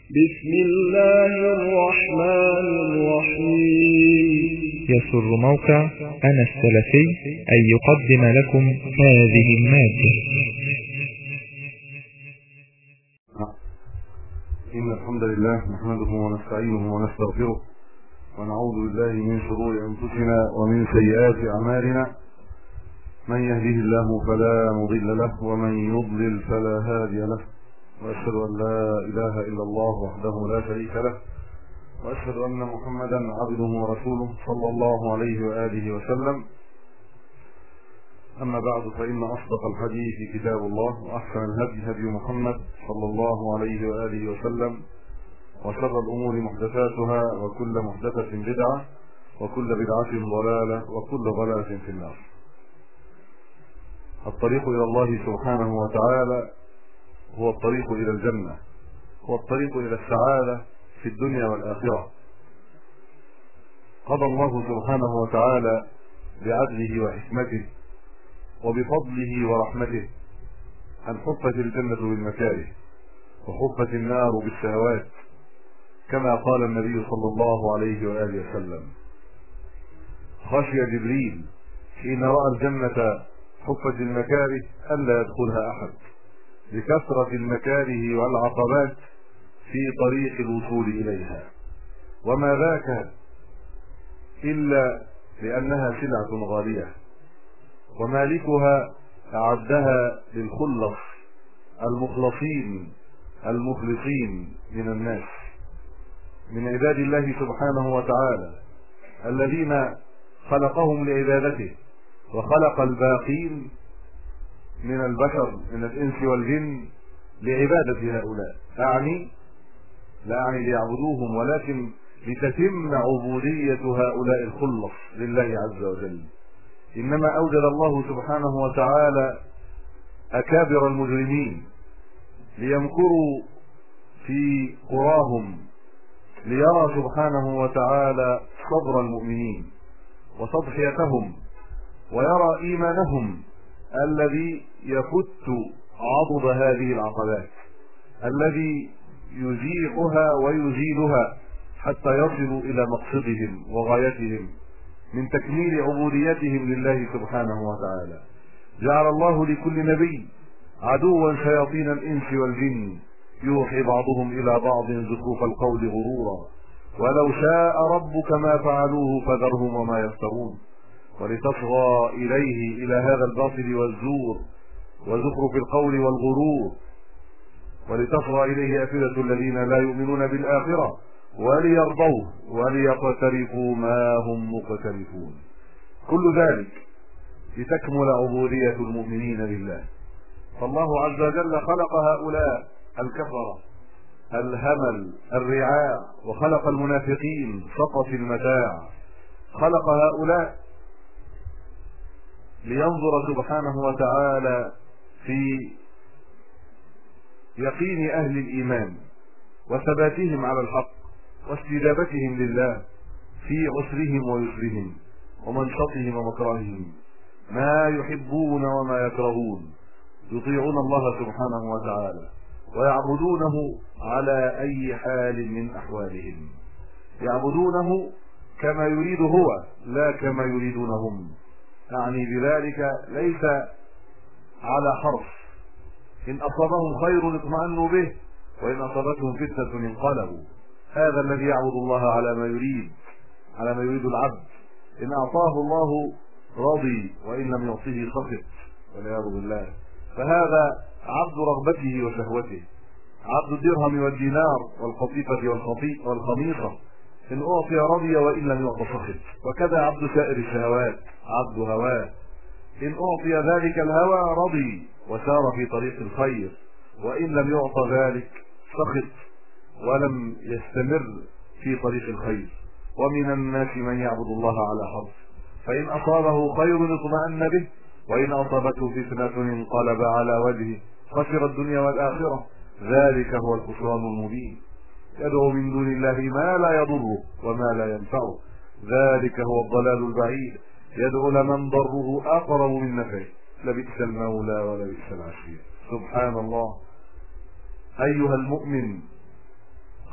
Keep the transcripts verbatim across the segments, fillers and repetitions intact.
بسم الله الرحمن الرحيم. يسر موقع أنا السلفي أن يقدم لكم هذه المادة. إن الحمد لله نحمده ونستعينه ونستغفره ونعوذ بالله من شرور أنفسنا ومن سيئات أعمالنا. من يهده الله فلا مضل له ومن يضلل فلا هادي له، وأشهد أن لا إله إلا الله وحده لا شريك له، وأشهد أن محمدا عبده ورسوله صلى الله عليه وآله وسلم. أما بعد، فإن أصدق الحديث كتاب الله، وأحسن الهدي هدي محمد صلى الله عليه وآله وسلم، وشر الأمور محدثاتها، وكل محدثة بدعة، وكل بدعة ضلالة، وكل ضلالة في النار. الطريق إلى الله سبحانه وتعالى هو الطريق إلى الجنة، هو الطريق إلى السعادة في الدنيا والآخرة. قضى الله سبحانه وتعالى بعدله وحكمته وبفضله ورحمته أن حفت الجنة بالمكاره وحفت النار بالشهوات، كما قال النبي صلى الله عليه وآله وسلم: خشي جبريل حين رأى الجنة حفت المكاره ألا يدخلها أحد، لكثرة المكاره والعقبات في طريق الوصول إليها، وما ذاك إلا لأنها سلعة غالية، ومالكها أعدها للخلص المخلصين المخلصين من الناس، من عباد الله سبحانه وتعالى الذين خلقهم لعبادته، وخلق الباقين من البشر من الإنس والجن لعبادة هؤلاء. أعني لا أعني ليعبدوهم، ولكن لتتم عبودية هؤلاء الخلص لله عز وجل. إنما أوجد الله سبحانه وتعالى أكابر المجرمين ليمكروا في قراهم، ليرى سبحانه وتعالى صبر المؤمنين وتضحيتهم، ويرى إيمانهم الذي يفت عضد هذه العقبات، الذي يزيحها ويزيلها حتى يصلوا إلى مقصدهم وغايتهم من تكميل عبوديتهم لله سبحانه وتعالى. جعل الله لكل نبي عدوا شياطين الإنس والجن يوحي بعضهم إلى بعض زخرف القول غرورا، ولو شاء ربك ما فعلوه فذرهم وما يفترون، ولتصغى إليه إلى هذا الباطل والزور وزخرف القول والغرور، ولتصغى إليه أفئدة الذين لا يؤمنون بالآخرة وليرضوه وليقترفوا ما هم مقترفون. كل ذلك لتكمل عبودية المؤمنين لله. فالله عز وجل خلق هؤلاء الكفرة الهمل الرعاع، وخلق المنافقين سقط المتاع، خلق هؤلاء لينظر سبحانه وتعالى في يقين أهل الإيمان وثباتهم على الحق واستجابتهم لله في عسرهم ويسرهم ومنشطهم ومكرههم، ما يحبون وما يكرهون، يطيعون الله سبحانه وتعالى ويعبدونه على أي حال من أحوالهم، يعبدونه كما يريد هو لا كما يريدون هم. يعني بذلك ليس على حرف، إن أصابهم خير اطمأنوا به، وإن أصابتهم فتنة انقلبوا. هذا الذي يعبد الله على ما يريد، على ما يريد العبد. إن أعطاه الله رضي، وإن لم يعطيه سخط والعياذ بالله. فهذا عبد رغبته وشهوته، عبد الدرهم والدينار والقطيفة والخميصة، إن أعطي رضي وإن لم يعط سخط. وكذا عبد سائر الشهوات، عبد هواه، إن أعطي ذلك الهوى رضي وسار في طريق الخير، وإن لم يعط ذلك سخط ولم يستمر في طريق الخير. ومن الناس من يعبد الله على حرف، فإن أصابه خير اطمأن به، وإن أصابته فتنة انقلب على وجهه، خسر الدنيا والآخرة. ذلك هو الخسران المبين. يدعو من دون الله ما لا يضره وما لا ينفعه، ذلك هو الضلال البعيد. يدعو لمن ضره أقرب من نفعه، لبئس المولى ولبئس العشير. سبحان الله. أيها المؤمن،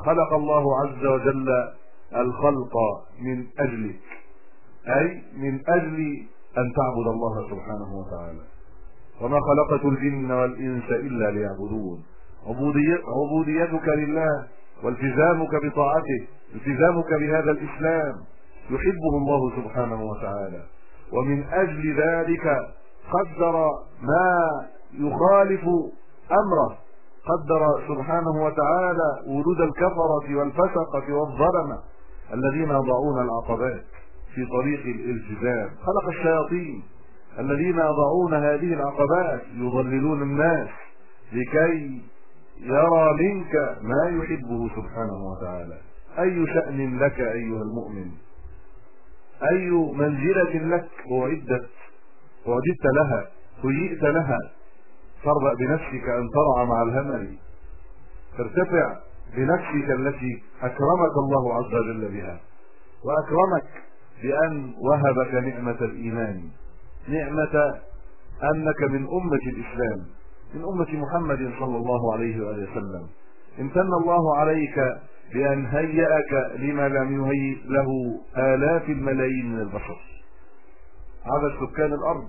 خلق الله عز وجل الخلق من أجلك، أي من أجل أن تعبد الله سبحانه وتعالى. وما خلقت الجن والإنس إلا ليعبدون. عبوديتك لله والتزامك بطاعته، التزامك بهذا الإسلام يحبه الله سبحانه وتعالى، ومن أجل ذلك قدر ما يخالف أمره، قدر سبحانه وتعالى وجود الكفرة والفسقة والظلمة الذين يضعون العقبات في طريق الالتزام. خلق الشياطين الذين يضعون هذه العقبات يضللون الناس لكي يرى منك ما يحبه سبحانه وتعالى. أي شأن لك أيها المؤمن، أي منزلة لك أعدت أعددت لها، هيئت لها. فاربأ بنفسك أن ترعى مع الهمل، ترتفع بنفسك التي أكرمك الله عز وجل بها، وأكرمك بأن وهبك نعمة الإيمان، نعمة أنك من أمة الإسلام، من أمة محمد صلى الله عليه وآله وسلم. امتن الله عليك بأن هيأك لما لم يهيئ له آلاف الملايين من البشر. عدد سكان الأرض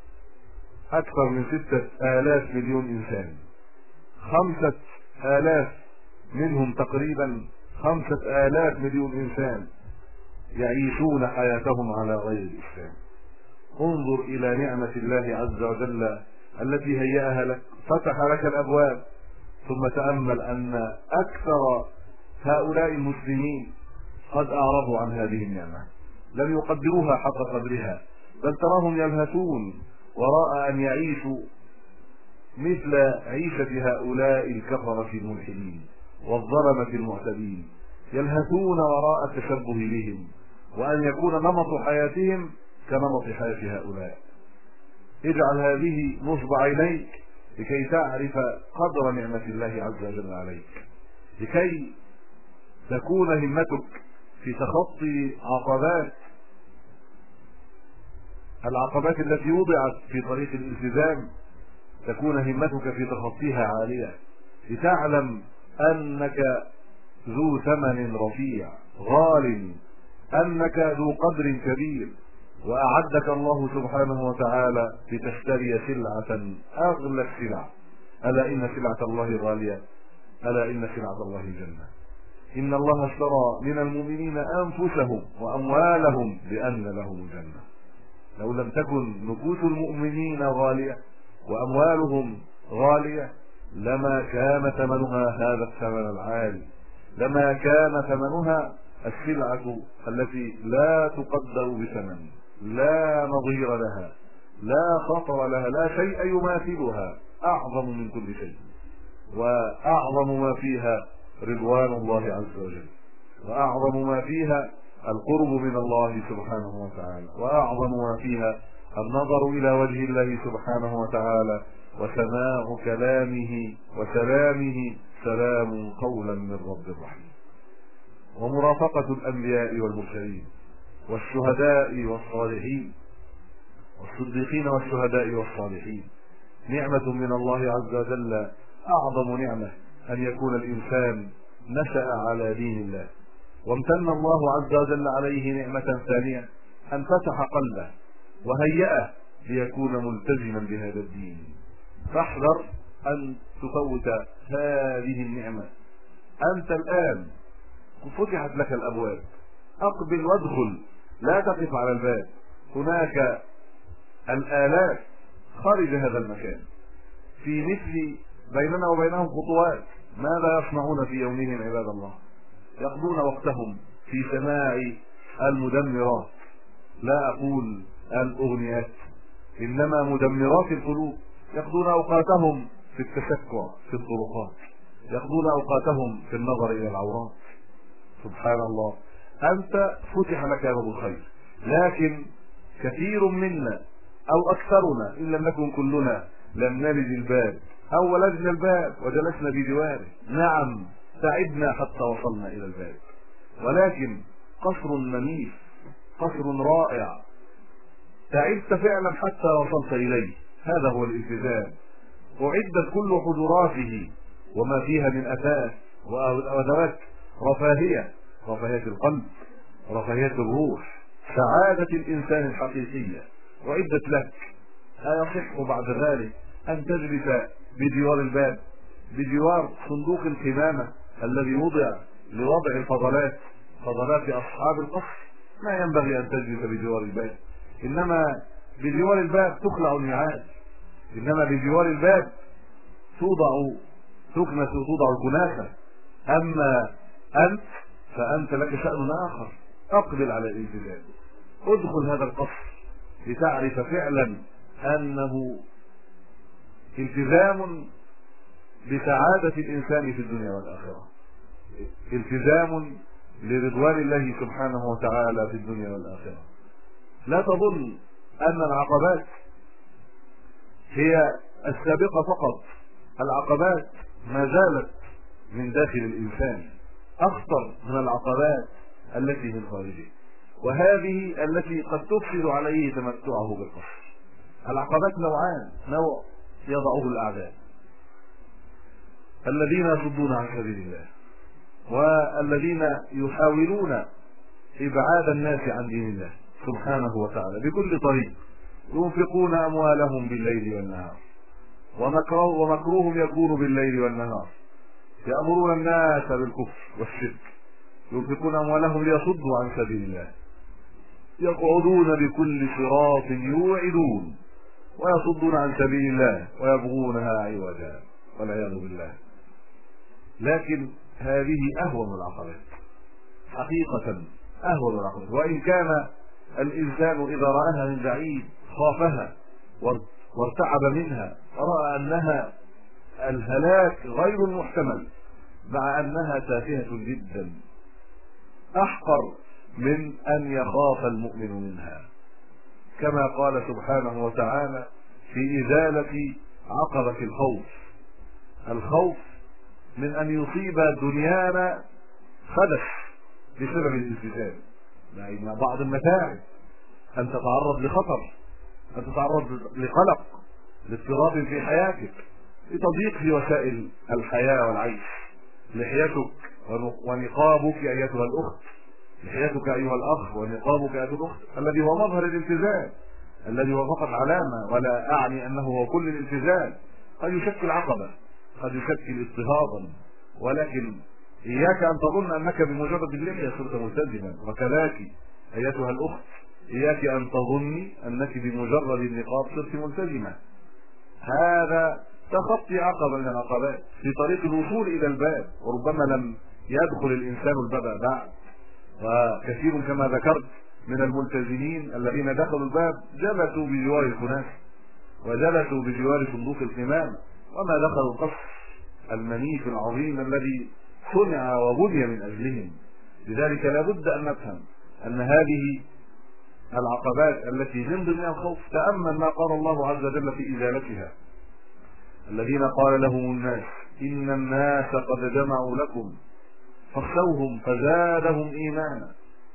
أكثر من ستة آلاف مليون إنسان، خمسة آلاف منهم تقريبا خمسة آلاف مليون إنسان يعيشون حياتهم على غير الإسلام. انظر إلى نعمة الله عز وجل التي هيأها لك، فتح لك الأبواب، ثم تأمل أن أكثر هؤلاء المسلمين قد أعرضوا عن هذه النعمة، لم يقدروها حق قدرها، بل تراهم يلهثون وراء أن يعيشوا مثل عيشة هؤلاء الكفرة الملحدين والظلمة المعتدين، يلهثون وراء التشبه بهم، وأن يكون نمط حياتهم كنمط حياة هؤلاء. اجعل هذه نصب عينيك لكي تعرف قدر نعمة الله عز وجل عليك، لكي تكون همتك في تخطي عقبات العقبات التي وضعت في طريق الالتزام، تكون همتك في تخطيها عالية، لتعلم أنك ذو ثمن رفيع غال، أنك ذو قدر كبير، وأعدك الله سبحانه وتعالى لتشتري سلعة أغلى السلع. ألا إن سلعة الله غالية، ألا إن سلعة الله الجنة. إن الله اشترى من المؤمنين أنفسهم وأموالهم بأن لهم الجنة. لو لم تكن نفوس المؤمنين غالية وأموالهم غالية لما كان ثمنها هذا الثمن العالي، لما كان ثمنها السلعة التي لا تقدر بثمن، لا نظير لها، لا خطر لها، لا شيء يماثلها، أعظم من كل شيء، وأعظم ما فيها رضوان الله عز وجل، وأعظم ما فيها القرب من الله سبحانه وتعالى، وأعظم ما فيها النظر إلى وجه الله سبحانه وتعالى، وسماع كلامه وسلامه سلام قولا من رب رحيم، ومرافقة الأنبياء والمرسلين والشهداء والصالحين والصديقين والشهداء والصالحين. نعمة من الله عز وجل، أعظم نعمة أن يكون الإنسان نشأ على دين الله. وامتن الله عز وجل عليه نعمة ثانية، أن فتح قلبه وهيأه ليكون ملتزما بهذا الدين. فاحذر أن تفوت هذه النعمة. أنت الآن فتحت لك الأبواب، أقبل وادخل، لا تقف على الباب. هناك الآلاف خارج هذا المكان، في مثل بيننا وبينهم خطوات. ماذا يصنعون في يومهم عباد الله؟ يقضون وقتهم في سماع المدمرات، لا أقول الأغنيات، إنما مدمرات القلوب. يقضون أوقاتهم في التشكع في الطرقات، يقضون أوقاتهم في النظر إلى العورات. سبحان الله، أنت فتح لك باب الخير، لكن كثير منا أو أكثرنا إن لم نكن كلنا لم نلج الباب أو ولجنا الباب وجلسنا بجواره. نعم تعبنا حتى وصلنا إلى الباب، ولكن قصر منيف، قصر رائع، تعبت فعلا حتى وصلت إليه. هذا هو الالتزام. أعدت كل حجراته وما فيها من أثاث وأدوات رفاهية، رفاهية القلب، رفاهية الروح، سعادة الإنسان الحقيقية وعدت لك. أيصح بعد ذلك أن تجلس بجوار الباب، بجوار صندوق القمامة الذي وضع لوضع الفضلات، فضلات أصحاب القصر؟ ما ينبغي أن تجلس بجوار الباب، إنما بجوار الباب تخلع الميعاد، إنما بجوار الباب توضع تكنس وتوضع الكناسة. أما أنت فأنت لك شأن آخر، أقبل على الالتزام، ادخل هذا القصر لتعرف فعلا أنه التزام بسعادة الإنسان في الدنيا والآخرة، التزام لرضوان الله سبحانه وتعالى في الدنيا والآخرة. لا تظن أن العقبات هي السابقة فقط، العقبات ما زالت من داخل الإنسان أخطر من العقبات التي من خارجه، وهذه التي قد تفسد عليه تمتعه بالقصر. العقبات نوعان، نوع يضعه الأعداء الذين يصدون عن سبيل الله، والذين يحاولون إبعاد الناس عن دين الله سبحانه وتعالى بكل طريق، ينفقون أموالهم بالليل والنهار، ومكروهم يكون بالليل والنهار، يأمرون الناس بالكفر والشرك، ينفقون أموالهم ليصدوا عن سبيل الله، يقعدون بكل صراط يوعدون ويصدون عن سبيل الله ويبغونها عوجا والعياذ بالله. لكن هذه أهون العقبات حقيقة، أهون العقبات، وإن كان الإنسان إذا رآها من بعيد خافها وارتعب منها، رأى أنها الهلاك غير المحتمل، مع أنها تافهة جدا، أحقر من أن يخاف المؤمن منها، كما قال سبحانه وتعالى في إزالة عقبة الخوف. الخوف من أن يصيب دنيانا خدش بسبب الالتزام، مع بعض المتاعب، أن تتعرض لخطر، أن تتعرض لقلق، لاضطراب في حياتك، لتضييق في وسائل الحياة والعيش. لحيتك ونقابك أيتها الأخت، لحيتك أيها الأخ ونقابك أيتها الأخت، الذي هو مظهر الالتزام، الذي هو فقط علامة، ولا أعني أنه هو كل الالتزام، قد يشكل عقبة، قد يشكل اضطهادا، ولكن إياك أن تظن أنك بمجرد اللحية صرت ملتزما، وكذلك أيتها الأخت إياك أن تظني أنك بمجرد النقاب صرت ملتزمة. هذا تخطي عقبة من العقبات في طريق الوصول إلى الباب، وربما لم يدخل الإنسان الباب بعد. وكثير كما ذكرت من الملتزمين الذين دخلوا الباب جلسوا بجوار الكناس وجلسوا بجوار صندوق القمامة، وما دخلوا القصر المنيف العظيم الذي صنع وبني من أجلهم. لذلك لا بد أن نفهم أن هذه العقبات التي من ضمنها الخوف، تأمل ما قال الله عز وجل في إزالتها: الذين قال لهم الناس إن الناس قد جمعوا لكم فاخشوهم فزادهم إيمانا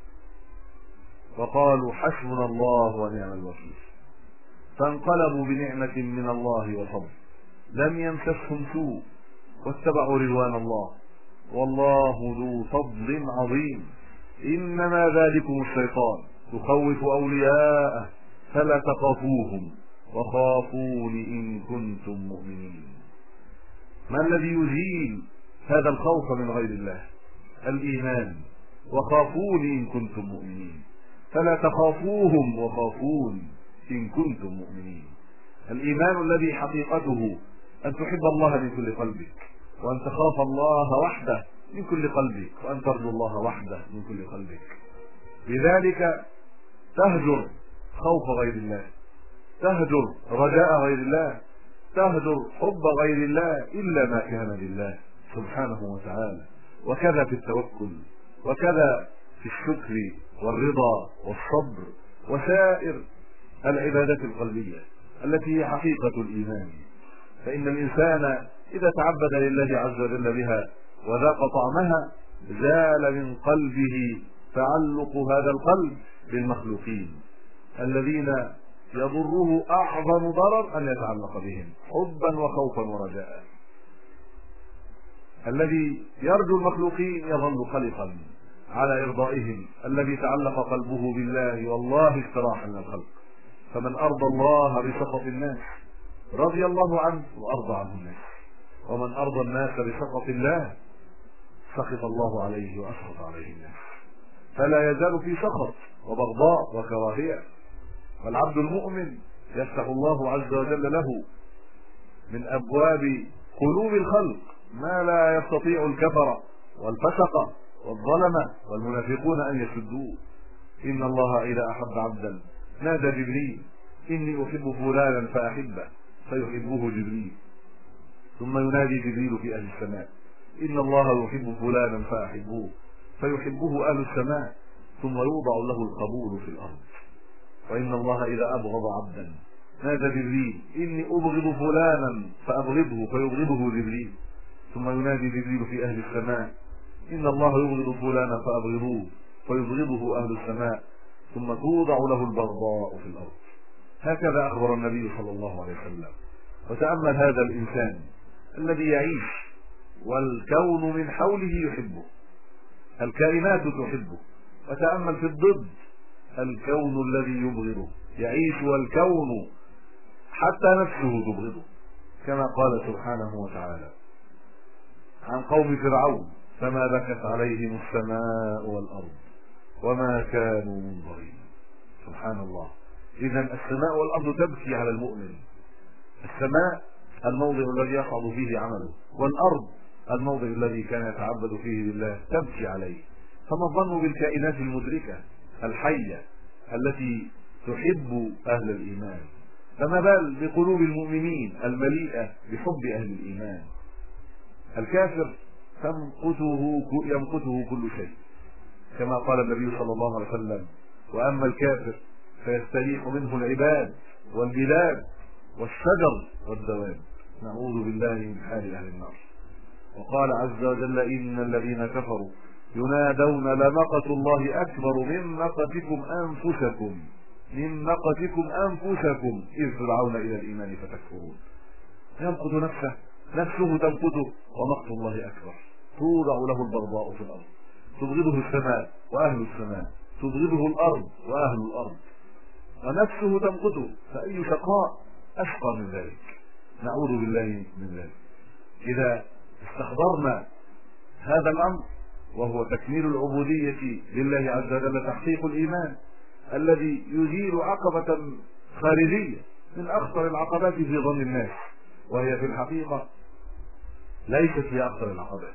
وقالوا حسبنا الله ونعم الوكيل، فانقلبوا بنعمة من الله وفضل لم يمسسهم سوء واتبعوا رضوان الله والله ذو فضل عظيم، إنما ذلكم الشيطان يخوف أولياءه فلا تخافوهم وخافون إن كنتم مؤمنين. ما الذي يزيل هذا الخوف من غير الله؟ الإيمان. وخافون إن كنتم مؤمنين، فلا تخافوهم وخافون إن كنتم مؤمنين. الإيمان الذي حقيقته أن تحب الله من كل قلبك، وأن تخاف الله وحده من كل قلبك، وأن ترجو الله وحده من كل قلبك. لذلك تهجر خوف غير الله، تهجر رجاء غير الله، تهجر حب غير الله إلا ما كان لله سبحانه وتعالى. وكذا في التوكل، وكذا في الشكر والرضا والصبر وسائر العبادات القلبية التي هي حقيقة الإيمان. فإن الإنسان إذا تعبد لله عز وجل بها وذاق طعمها زال من قلبه تعلق هذا القلب بالمخلوقين الذين يضره أعظم ضرر أن يتعلق بهم حبا وخوفا ورجاء. الذي يرجو المخلوقين يظل قلقا على إرضائهم. الذي تعلق قلبه بالله والله استراح من الخلق. فمن أرضى الله بسخط الناس رضي الله عنه وأرضى عنه الناس، ومن أرضى الناس بسخط الله سخط الله عليه وأسخط عليه الناس. فلا يزال في سخط وبغضاء وكراهية. والعبد المؤمن يفتح الله عز وجل له من أبواب قلوب الخلق ما لا يستطيع الكفرة والفسقة والظلمة والمنافقون أن يسدوه. إن الله إذا أحب عبدا نادى جبريل إني أحب فلانا فأحبه فيحبه جبريل، ثم ينادي جبريل في أهل السماء إن الله يحب فلانا فأحبوه فيحبه أهل السماء، ثم يوضع له القبول في الأرض. وإن الله إذا أبغض عبدا نادى جبريل إني أبغض فلانا فأبغضه فيبغضه جبريل، ثم ينادي جبريل في أهل السماء إن الله يبغض فلانا فأبغضوه فيبغضه أهل السماء، ثم توضع له البغضاء في الأرض. هكذا أخبر النبي صلى الله عليه وسلم. وتأمل هذا الإنسان الذي يعيش والكون من حوله يحبه، الكائنات تحبه، وتأمل في الضد الكون الذي يبغضه، يعيش والكون حتى نفسه تبغضه، كما قال سبحانه وتعالى عن قوم فرعون فما بكت عليهم السماء والأرض وما كانوا منظرين. سبحان الله. إذا السماء والأرض تبكي على المؤمن. السماء الموضع الذي يصعد فيه عمله، والأرض الموضع الذي كان يتعبد فيه لله تبكي عليه. فما الظن بالكائنات المدركة الحية التي تحب أهل الإيمان؟ فما بال بقلوب المؤمنين المليئة بحب أهل الإيمان. الكافر تمقته يمقته كل شيء، كما قال النبي صلى الله عليه وسلم وأما الكافر فيستريح منه العباد والبلاد والشجر والدواب. نعوذ بالله من حال أهل النار. وقال عز وجل إن الذين كفروا ينادون لمقت الله أكبر من مقتكم أنفسكم من مقتكم أنفسكم إذ تدعون إلى الإيمان فتكفرون. يمقت نفسه، نفسه تمقته، ومقت الله أكبر. توضع له البغضاء في الأرض، تبغضه السماء وأهل السماء، تبغضه الأرض وأهل الأرض، ونفسه تمقته. فأي شقاء أشقى من ذلك؟ نعوذ بالله من ذلك. إذا استحضرنا هذا الأمر وهو تكميل العبودية لله عز وجل، تحقيق الإيمان الذي يزيل عقبة خارجية من أخطر العقبات في ظن الناس، وهي في الحقيقة ليست هي أخطر العقبات.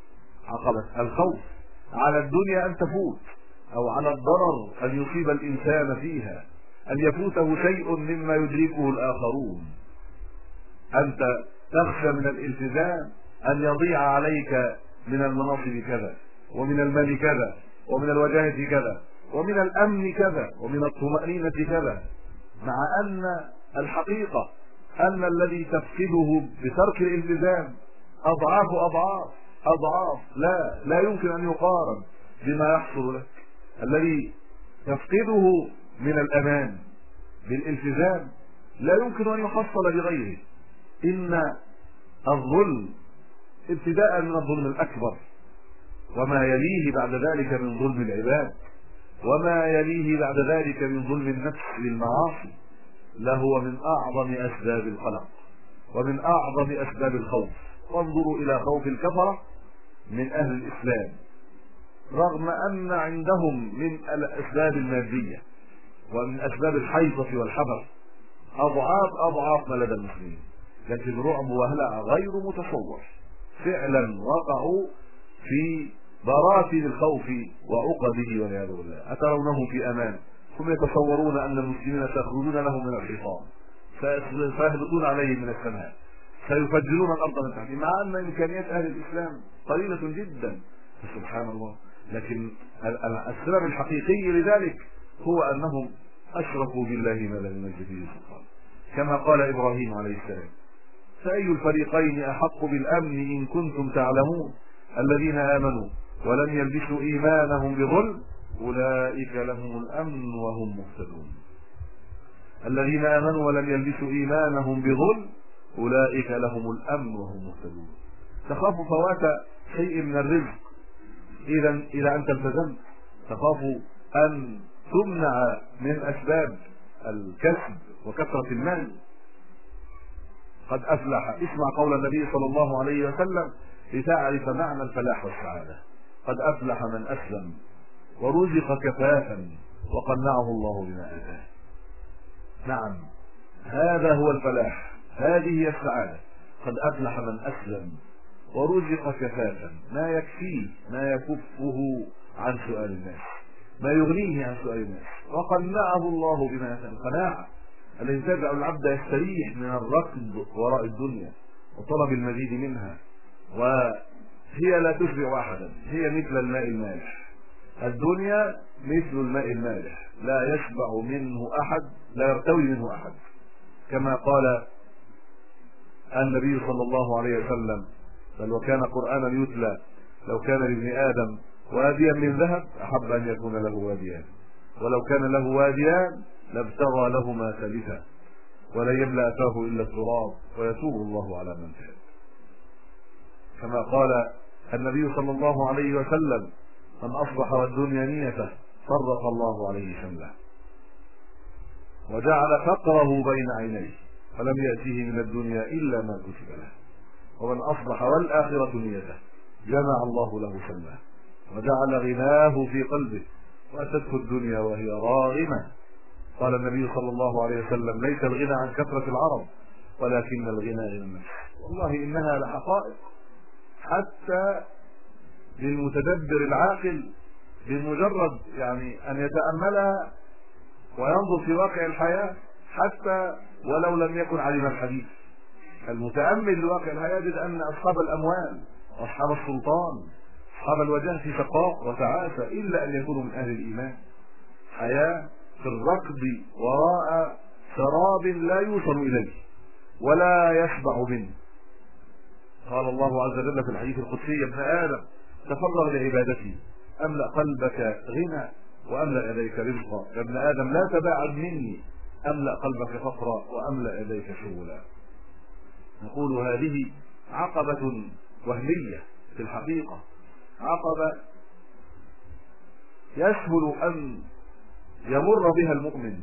عقبة الخوف على الدنيا أن تفوت، أو على الضرر أن يصيب الإنسان فيها، أن يفوته شيء مما يدركه الآخرون. أنت تخشى من الالتزام أن يضيع عليك من المناصب كذا، ومن المال كذا، ومن الوجاهة كذا، ومن الأمن كذا، ومن الطمأنينة كذا، مع أن الحقيقة أن الذي تفقده بترك الالتزام أضعاف أضعاف أضعاف لا لا يمكن أن يقارن بما يحصل لك. الذي تفقده من الأمان بالالتزام لا يمكن أن يحصل بغيره. إن الظلم ابتداء من الظلم الأكبر، وما يليه بعد ذلك من ظلم العباد، وما يليه بعد ذلك من ظلم النفس للمعاصي، لهو من أعظم أسباب القلق ومن أعظم أسباب الخوف. وانظروا إلى خوف الكفرة من أهل الإسلام، رغم أن عندهم من الأسباب المادية ومن أسباب الحيطة والحذر أضعاف أضعاف ما لدى المسلمين، لكن رعب وهلع غير متصور. فعلا وقعوا في براثن الخوف وعقده والعياذ بالله. أترونه في أمان، ثم يتصورون أن المسلمين سيخرجون لهم من الحيطان، سيهبطون عليهم من السماء، سيفجرون الأرض من تحتهم، مع أن إمكانيات أهل الإسلام قليلة جدا. سبحان الله. لكن السبب الحقيقي لذلك هو أنهم أشركوا بالله ما لم ينزل به سلطان، كما قال إبراهيم عليه السلام فأي الفريقين أحق بالأمن إن كنتم تعلمون الذين آمنوا ولم يلبسوا إيمانهم بظلم أولئك لهم الأمن وهم مهتدون. الذين آمنوا ولم يلبسوا إيمانهم بظلم أولئك لهم الأمن وهم مهتدون. تخاف فوات شيء من الرزق إذا إذا أنت التزمت، تخاف أن تمنع من أسباب الكسب وكثرة المال. قد أفلح، اسمع قول النبي صلى الله عليه وسلم لتعرف معنى الفلاح والسعادة. قد أفلح من أسلم ورزق كفافا وقنعه الله بما آتاه. نعم، هذا هو الفلاح، هذه هي السعادة. قد أفلح من أسلم ورزق كفافا، ما يكفيه، ما يكفه عن سؤال الناس، ما يغنيه عن سؤال الناس، وقنعه الله بما آتاه. القناعة التي تجعل العبد يستريح من الركض وراء الدنيا وطلب المزيد منها، وهي لا تشبع أحدا، هي مثل الماء المالح. الدنيا مثل الماء المالح، لا يشبع منه أحد، لا يرتوي منه أحد، كما قال النبي صلى الله عليه وسلم: بل وكان قرآنا يتلى لو كان لابن آدم واديا من ذهب أحب أن يكون له واديان، ولو كان له واديان لابتغى لهما ثالثا، ولن يملأ فاه إلا التراب ويتوب الله على من تاب. كما قال النبي صلى الله عليه وسلم: من أصبح والدنيا نيته فرق الله عليه شمله وجعل فقره بين عينيه فلم يأتيه من الدنيا إلا ما كتب له، ومن أصبح والآخرة نيته جمع الله له شمله وجعل غناه في قلبه وأتته الدنيا وهي راغمة. قال النبي صلى الله عليه وسلم: ليس الغنى عن كثرة العرب ولكن الغنى عن النفس. والله إنها لحقائق حتى للمتدبر العاقل، بمجرد يعني أن يتأملها وينظر في واقع الحياة، حتى ولو لم يكن علم الحديث. المتأمل لواقع الحياة يجد أن أصحاب الأموال وأصحاب السلطان أصحاب الوجاه في شقاء وتعاسة، إلا أن يكونوا من أهل الإيمان. حياة في الركض وراء شراب لا يوصل إليه ولا يشبع منه. قال الله عز وجل في الحديث القدسي: يا ابن آدم تفرغ لعبادتي أملأ قلبك غنى وأملأ يديك رزقا. يا ابن آدم لا تباعد مني أملأ قلبك فقرا وأملأ يديك شغلا. نقول هذه عقبة وهمية في الحقيقة، عقبة يسهل أن يمر بها المؤمن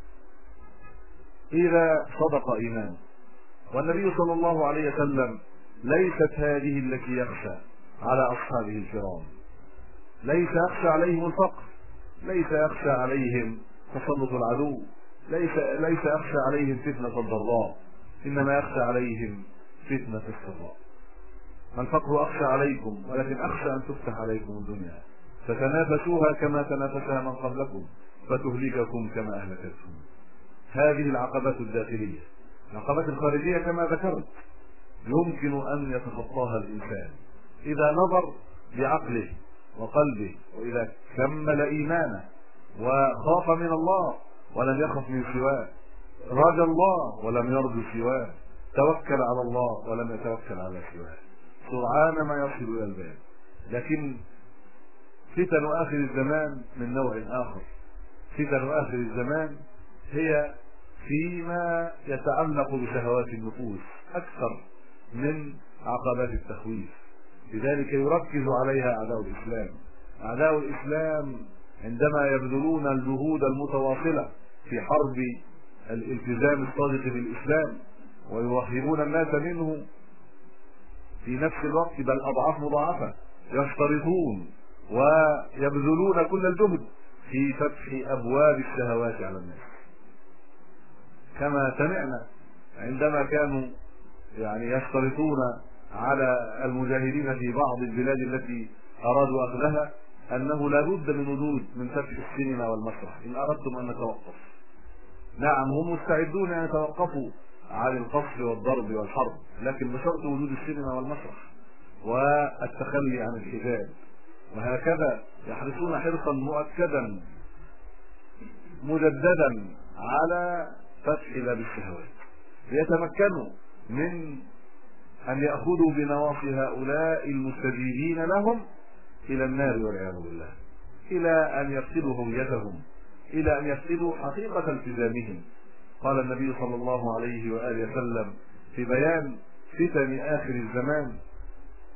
إذا صدق إيمانه. والنبي صلى الله عليه وسلم: ليست هذه التي يخشى على أصحابه الكرام، ليس يخشى عليهم الفقر، ليس يخشى عليهم تسلط العدو، ليس ليس يخشى عليهم فتنة الضراء، إنما يخشى عليهم فتنة السراء. ما الفقر أخشى عليكم ولكن أخشى أن تفتح عليكم الدنيا فتنافسوها كما تنافسها من قبلكم فتهلككم كما أهلكتكم. هذه العقبات الداخلية. العقبات الخارجية كما ذكرت يمكن أن يتخطاها الإنسان إذا نظر بعقله وقلبه، وإذا كمل إيمانه وخاف من الله ولم يخف من سواه، رجى الله ولم يرجو سواه، توكل على الله ولم يتوكل على سواه، سرعان ما يصل إلى الباب. لكن فتن آخر الزمان من نوع آخر. فتن آخر الزمان هي فيما يتعلق بشهوات النفوس أكثر من عقبات التخويف، لذلك يركز عليها أعداء الإسلام. أعداء الإسلام عندما يبذلون الجهود المتواصلة في حرب الالتزام الصادق بالإسلام ويوهبون الناس منه، في نفس الوقت بل أضعاف مضاعفة يشترطون ويبذلون كل الجهد في فتح أبواب الشهوات على الناس. كما سمعنا عندما كانوا يعني يشترطون على المجاهدين في بعض البلاد التي أرادوا أخذها أنه لا بد من وجود من فتح السينما والمسرح إن أردتم أن نتوقف. نعم، هم مستعدون أن يتوقفوا عن القصف والضرب والحرب، لكن بشرط وجود السينما والمسرح والتخلي عن الحجاب. وهكذا يحرصون حرصا مؤكدا مجددا على فتح باب الشهوات ليتمكنوا من أن يأخذوا بنواصي هؤلاء المستجيبين لهم إلى النار والعياذ بالله، إلى أن يفقدوا هويتهم، إلى أن يفقدوا حقيقة التزامهم. قال النبي صلى الله عليه وآله وسلم في بيان فتن آخر الزمان: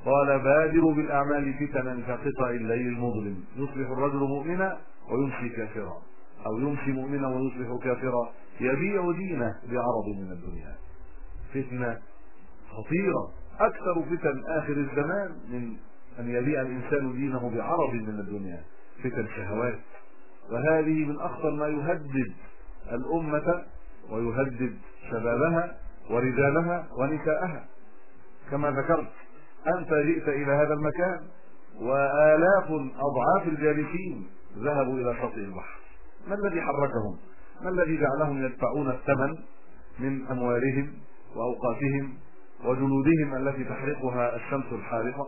قال بادروا بالأعمال فتنا كقطع الليل المظلم، يصبح الرجل مؤمنا ويمسي كافرا، أو يمسي مؤمنا ويصبح كافرا، يبيع دينه بعرض من الدنيا. فتنة خطيرة، أكثر فتن آخر الزمان من أن يبيع الإنسان دينه بعرض من الدنيا، فتن شهوات. وهذه من أخطر ما يهدد الأمة ويهدد شبابها ورجالها ونساءها. كما ذكرت، أنت جئت إلى هذا المكان وآلاف أضعاف الجالسين ذهبوا إلى شاطئ البحر. ما الذي حركهم؟ ما الذي جعلهم يدفعون الثمن من أموالهم وأوقاتهم وجلودهم التي تحرقها الشمس الحارقة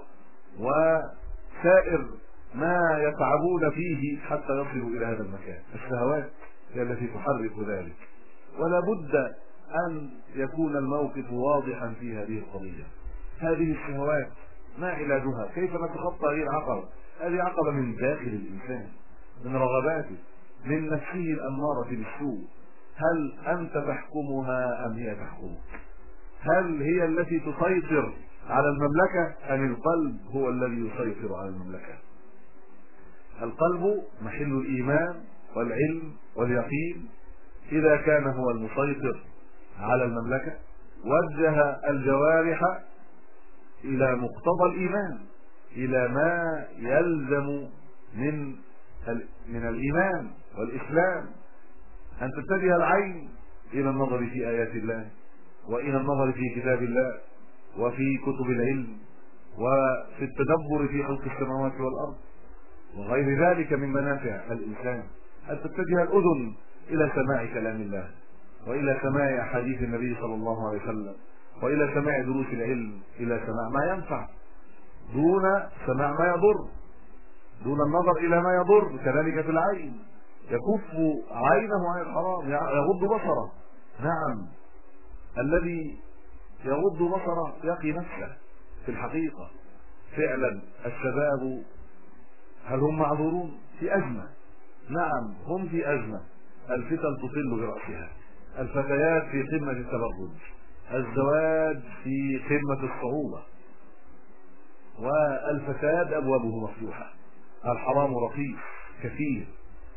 وسائر ما يتعبون فيه حتى يصلوا إلى هذا المكان؟ الشهوات هي التي تحرك ذلك. ولا بد أن يكون الموقف واضحا في هذه القضية. هذه الشهوات ما علاجها؟ كيف نتخطى هذه العقبة؟ هذه عقبة من داخل الإنسان، من رغباته، من نفسه الأمارة بالسوء. هل أنت تحكمها أم هي تحكمك؟ هل هي التي تسيطر على المملكة أم القلب هو الذي يسيطر على المملكة؟ القلب محل الإيمان والعلم واليقين. إذا كان هو المسيطر على المملكة وجه الجوارح إلى مقتضى الإيمان، إلى ما يلزم من من الإيمان والإسلام. أن تتجه العين إلى النظر في آيات الله، وإلى النظر في كتاب الله، وفي كتب العلم، وفي التدبر في خلق السماوات والأرض وغير ذلك من منافع الإنسان. أن تتجه الأذن إلى سماع كلام الله، وإلى سماع أحاديث النبي صلى الله عليه وسلم، وإلى سماع دروس العلم، إلى سماع ما ينفع دون سماع ما يضر، دون النظر إلى ما يضر. كذلك في العين، يكف عينه عن الحرام، يغض بصره. نعم، الذي يغض بصره يقي نفسه. في الحقيقة فعلا الشباب هل هم معذورون؟ في أزمة. نعم، هم في أزمة. الفتن تطل برأسها، الفتيات في قمة التبرج، الزواج في قمة الصعوبة، والفساد أبوابه مفتوحة، الحرام رخيص كثير،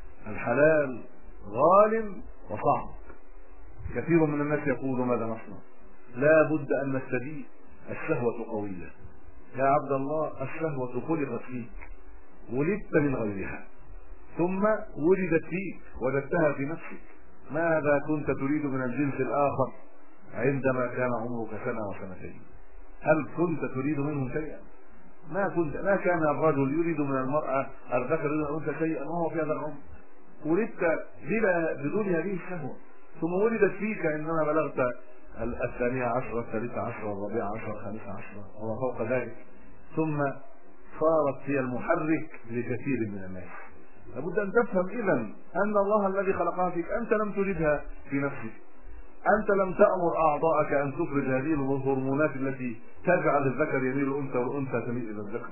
الحلال غال وصعب. كثير من الناس يقول ماذا نصنع؟ لا بد أن نستبيد. الشهوة قوية يا عبد الله، الشهوة خلقت فيك، ولدت من غيرها، ثم وجدت فيك، وجدتها في نفسك. ماذا كنت تريد من الجنس الآخر عندما كان عمرك سنة وسنتين؟ هل كنت تريد منه شيئا؟ ما كنت. ما كان الرجل يريد من المرأة الذكر يريد من الأنثى شيئا وهو في هذا العمر. ولدت بلا بدون هذه الشهوة، ثم ولدت فيك عندما بلغت الثانية عشرة، الثالثة عشرة، الرابعة عشرة، الخامسة عشرة وما فوق ذلك، ثم صارت هي المحرك لكثير من الناس. لابد أن تفهم إذن أن الله الذي خلقها فيك، أنت لم تجدها في نفسك، أنت لم تأمر أعضاءك أن تخرج هذه الهرمونات التي تجعل الذكر يميل الأنثى والأنثى تميل إلى الذكر.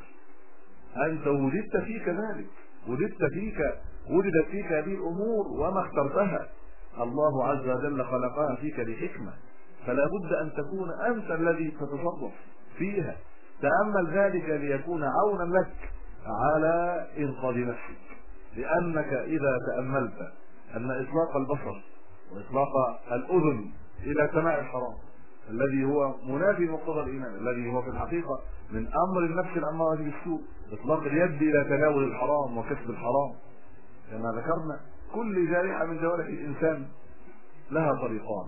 أنت وجدت فيك ذلك، وجدت فيك وجدت فيك هذه الأمور وما اخترتها. الله عز وجل خلقها فيك لحكمة، فلا بد أن تكون أنت الذي تتصرف فيها. تأمل ذلك ليكون عونا لك على إنقاذ نفسك، لأنك إذا تأملت أن إطلاق البصر وإطلاق الأذن إلى سماع الحرام الذي هو منافي مقتضى الإيمان، الذي هو في الحقيقة من أمر النفس الأمارة بالسوء، إطلاق اليد إلى تناول الحرام وكسب الحرام. كما ذكرنا كل جارحة من جوارح الإنسان لها طريقان،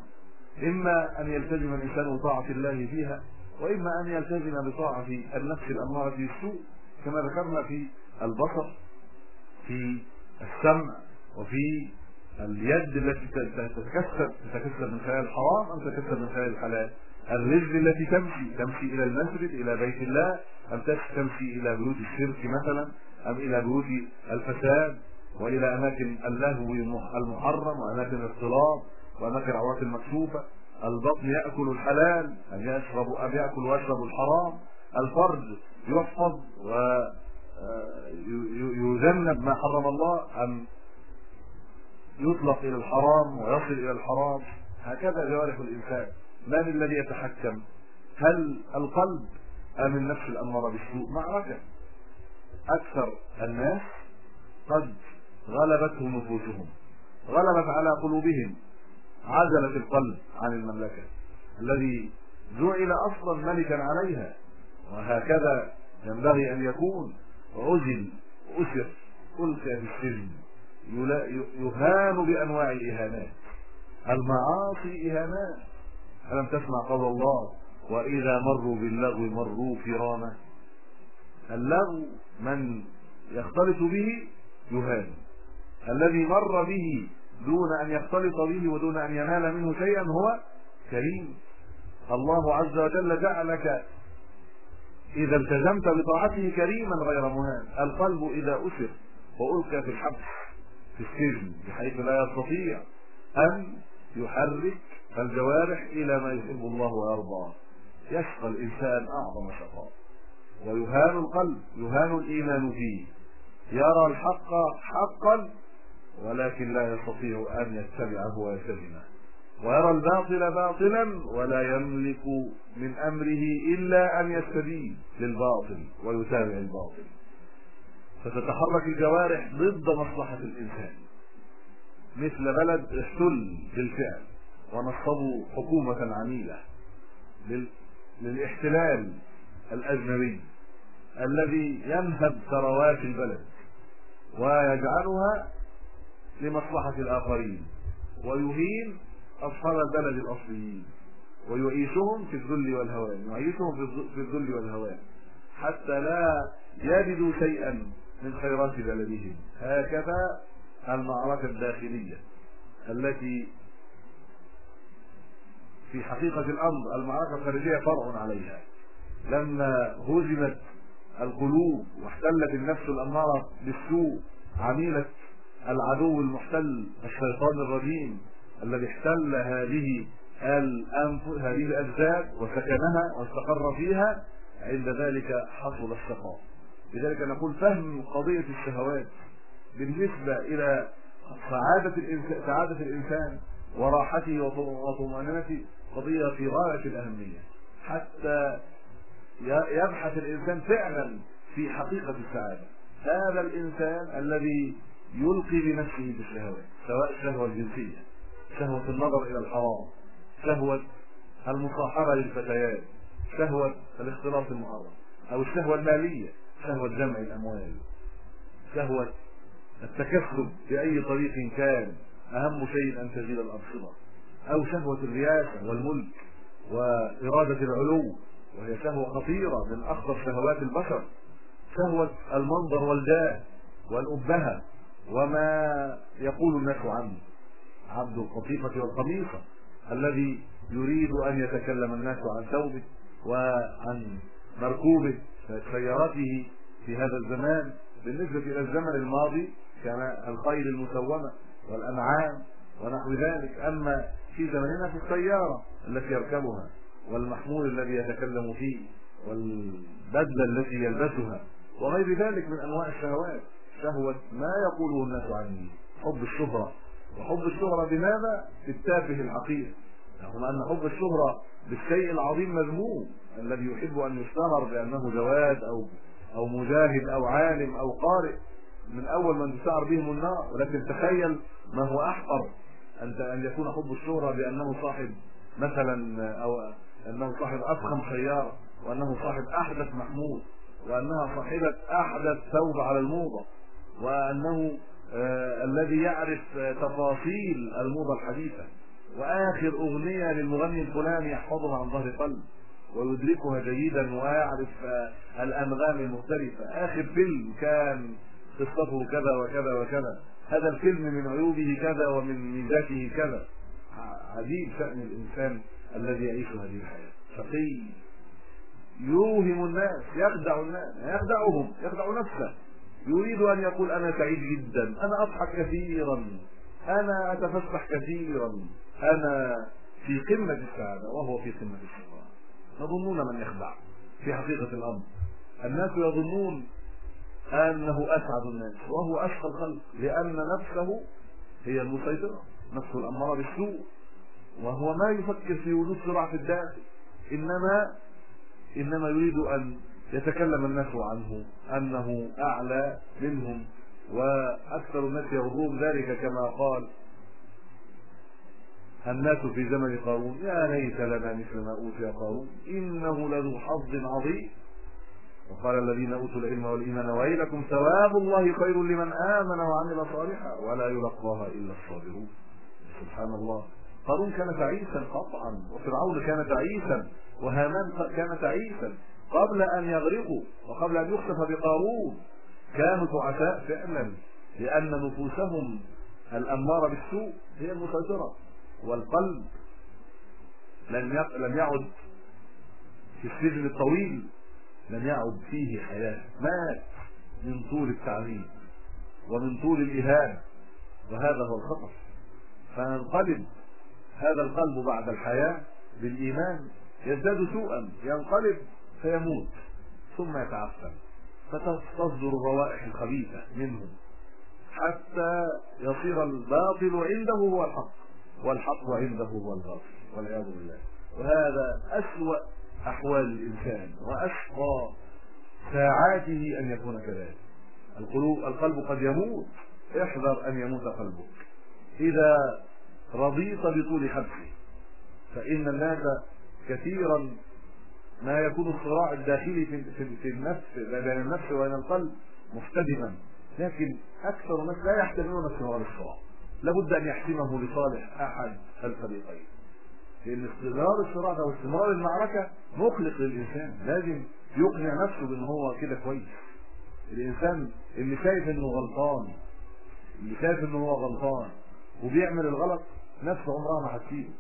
إما أن يلتزم الإنسان بطاعة الله فيها، وإما أن يلتزم بطاعة النفس الأمارة بالسوء، كما ذكرنا في البصر، في السمع، وفي اليد التي تتكسب تتكسب من خلال الحرام أم تتكسب من خلال الحلال، الرجل التي تمشي تمشي إلى المسجد إلى بيت الله أم تمشي إلى بيوت الشرك مثلا، أم إلى بيوت الفساد وإلى أماكن اللهو المحرم وأماكن الاختلاط وأماكن العورات المكشوفة. البطن يأكل الحلال أم يشرب أم يأكل ويشرب الحرام. الفرج يحفظ ويجنب ما حرم الله أم يطلق إلى الحرام ويصل إلى الحرام. هكذا جوارح الإنسان. من الذي يتحكم؟ هل القلب أم النفس الأمارة بالسوء؟ معركة. أكثر الناس قد غلبتهم نفوسهم، غلبت على قلوبهم، عزلت القلب عن المملكة الذي جعل أصلا ملكا عليها، وهكذا ينبغي أن يكون. عزل، أسر، ألقى في السجن، يهان بأنواع الإهانات. المعاصي إهانات. ألم تسمع قول الله وإذا مروا باللغو مروا كراما؟ اللغو من يختلط به يهان، الذي مر به دون أن يختلط به ودون أن ينال منه شيئا هو كريم. الله عز وجل جعلك إذا التزمت بطاعته كريما غير مهان. القلب إذا أسر وألقى في الحبس في السجن بحيث لا يستطيع أن يحرك الجوارح إلى ما يحب الله ويرضاه، يشقى الإنسان أعظم شقاء، ويهان القلب، يهان الإيمان فيه، يرى الحق حقا ولكن لا يستطيع أن يتبعه ويلتزمه، ويرى الباطل باطلا ولا يملك من أمره إلا أن يستبين للباطل ويتابع الباطل. فتتحرك الجوارح ضد مصلحة الإنسان، مثل بلد احتل بالفعل ونصبوا حكومة عميلة للاحتلال الأجنبي الذي ينهب ثروات البلد ويجعلها لمصلحة الآخرين، ويهين أصحاب البلد الأصليين ويعيشهم في الذل والهوان، يعيشهم في الذل والهوان حتى لا يجدوا شيئا من خيرات بلدهم. هكذا المعركة الداخلية التي في حقيقة الأمر المعركة الخارجية فرع عليها. لما هزمت القلوب واحتلت النفس الأمارة بالسوء عميلة العدو المحتل الشيطان الرجيم الذي احتل هذه الأنف هذه الأجساد وسكنها واستقر فيها، عند ذلك حصل الشقاء. لذلك نقول فهم قضية الشهوات بالنسبة إلى سعادة الإنسان, سعادة الإنسان وراحته وطمأنينته قضية في غاية الأهمية، حتى يبحث الإنسان فعلا في حقيقة السعادة. هذا الإنسان الذي يلقي بنفسه بالشهوات، سواء الشهوة الجنسية، شهوة النظر إلى الحرام، شهوة المصاحبة للفتيات، شهوة الاختلاط المحرم، أو الشهوة المالية، شهوة جمع الأموال، شهوة التكسب بأي طريق كان، أهم شيء أن تزيد الأرصدة، أو شهوة الرياسة والملك وإرادة العلو، وهي شهوة خطيرة من أخطر شهوات البشر، شهوة المنظر والجاه والأبهة وما يقول الناس عنه، عبد القطيفة والقميصة الذي يريد أن يتكلم الناس عن ثوبه وعن مركوبه سيارته في هذا الزمان. بالنسبة إلى الزمن الماضي كان الخيل المسومة والأنعام ونحو ذلك، أما في زمننا في السيارة التي يركبها والمحمول الذي يتكلم فيه والبدلة التي يلبسها وغير ذلك من أنواع الشهوات، شهوة ما يقوله الناس عنه، حب الشهرة. وحب الشهرة بماذا؟ في التافه الحقير، رغم أن حب الشهرة بالشيء العظيم مذموم، الذي يحب أن يشتهر بأنه جواد أو أو مجاهد أو عالم أو قارئ من أول من تسعر بهم النار. ولكن تخيل ما هو أحقر، أن يكون حب الشهرة بأنه صاحب مثلا أو أنه صاحب أفخم سيارة، وأنه صاحب أحدث محمول، وأنها صاحبة أحدث ثوب على الموضة، وأنه آه الذي يعرف آه تفاصيل الموضة الحديثة، وآخر أغنية للمغني الفلاني يحفظها عن ظهر قلب ويدركها جيدا، ويعرف آه الأنغام المختلفة. آخر فيلم كان قصته كذا وكذا وكذا، هذا الفيلم من عيوبه كذا ومن ميزاته كذا. عجيب شأن الإنسان الذي يعيش هذه الحياة، شقي يوهم الناس، يخدع الناس، يخدعهم، يخدع نفسه، يريد أن يقول أنا سعيد جدا، أنا أضحك كثيرا، أنا أتفسح كثيرا، أنا في قمة السعادة وهو في قمة الشقاء. يظنون من يخدع. في حقيقة الأمر الناس يظنون أنه أسعد الناس وهو أشقى الخلق، لأن نفسه هي المسيطرة، نفسه الأمارة بالسوء، وهو ما يفكر في وجود صراع في الداخل، إنما إنما يريد أن يتكلم الناس عنه أنه أعلى منهم، وأكثر الناس يغرون ذلك كما قال الناس في زمن قارون: يا ليت لنا مثل ما أوتي قارون إنه لذو حظ عظيم. وقال الذين أوتوا العلم والإيمان: ويلكم ثواب الله خير لمن آمن وعمل صالحا ولا يلقاها إلا الصابرون. سبحان الله، قارون كان تعيسا قطعا، وفرعون كان تعيسا، وهامان كان تعيسا قبل أن يغرقوا وقبل أن يخسف بقارون. كانوا تعساء فعلا، لأن نفوسهم الأمارة بالسوء هي المسيطرة، والقلب لم يعد في السجن الطويل، لم يعد فيه حياة، مات من طول التعذيب ومن طول الإهانة، وهذا هو الخطر. فينقلب هذا القلب بعد الحياة بالإيمان يزداد سوءا، ينقلب فيموت ثم يتعفن، فتصدر الروائح الخبيثة منه حتى يصير الباطل عنده هو الحق والحق عنده هو الباطل، والعياذ بالله. وهذا أسوأ أحوال الإنسان وأشقى ساعاته أن يكون كذلك. القلوب القلب قد يموت، احذر أن يموت قلبك إذا رضيت بطول حبسه، فإن الناس كثيرا ما يكون الصراع الداخلي في, في, في النفس بين النفس وبين القلب مفتدما، لكن أكثر الناس لا يحتملون استمرار الصراع، لابد أن يحسمه لصالح أحد الفريقين، لأن استمرار الصراع ده واستمرار المعركة مخلق للإنسان، لازم يقنع نفسه بأن هو كده كويس. الإنسان اللي شايف أنه غلطان، اللي شايف أنه هو غلطان وبيعمل الغلط، نفسه عمرها ما هتسيبه،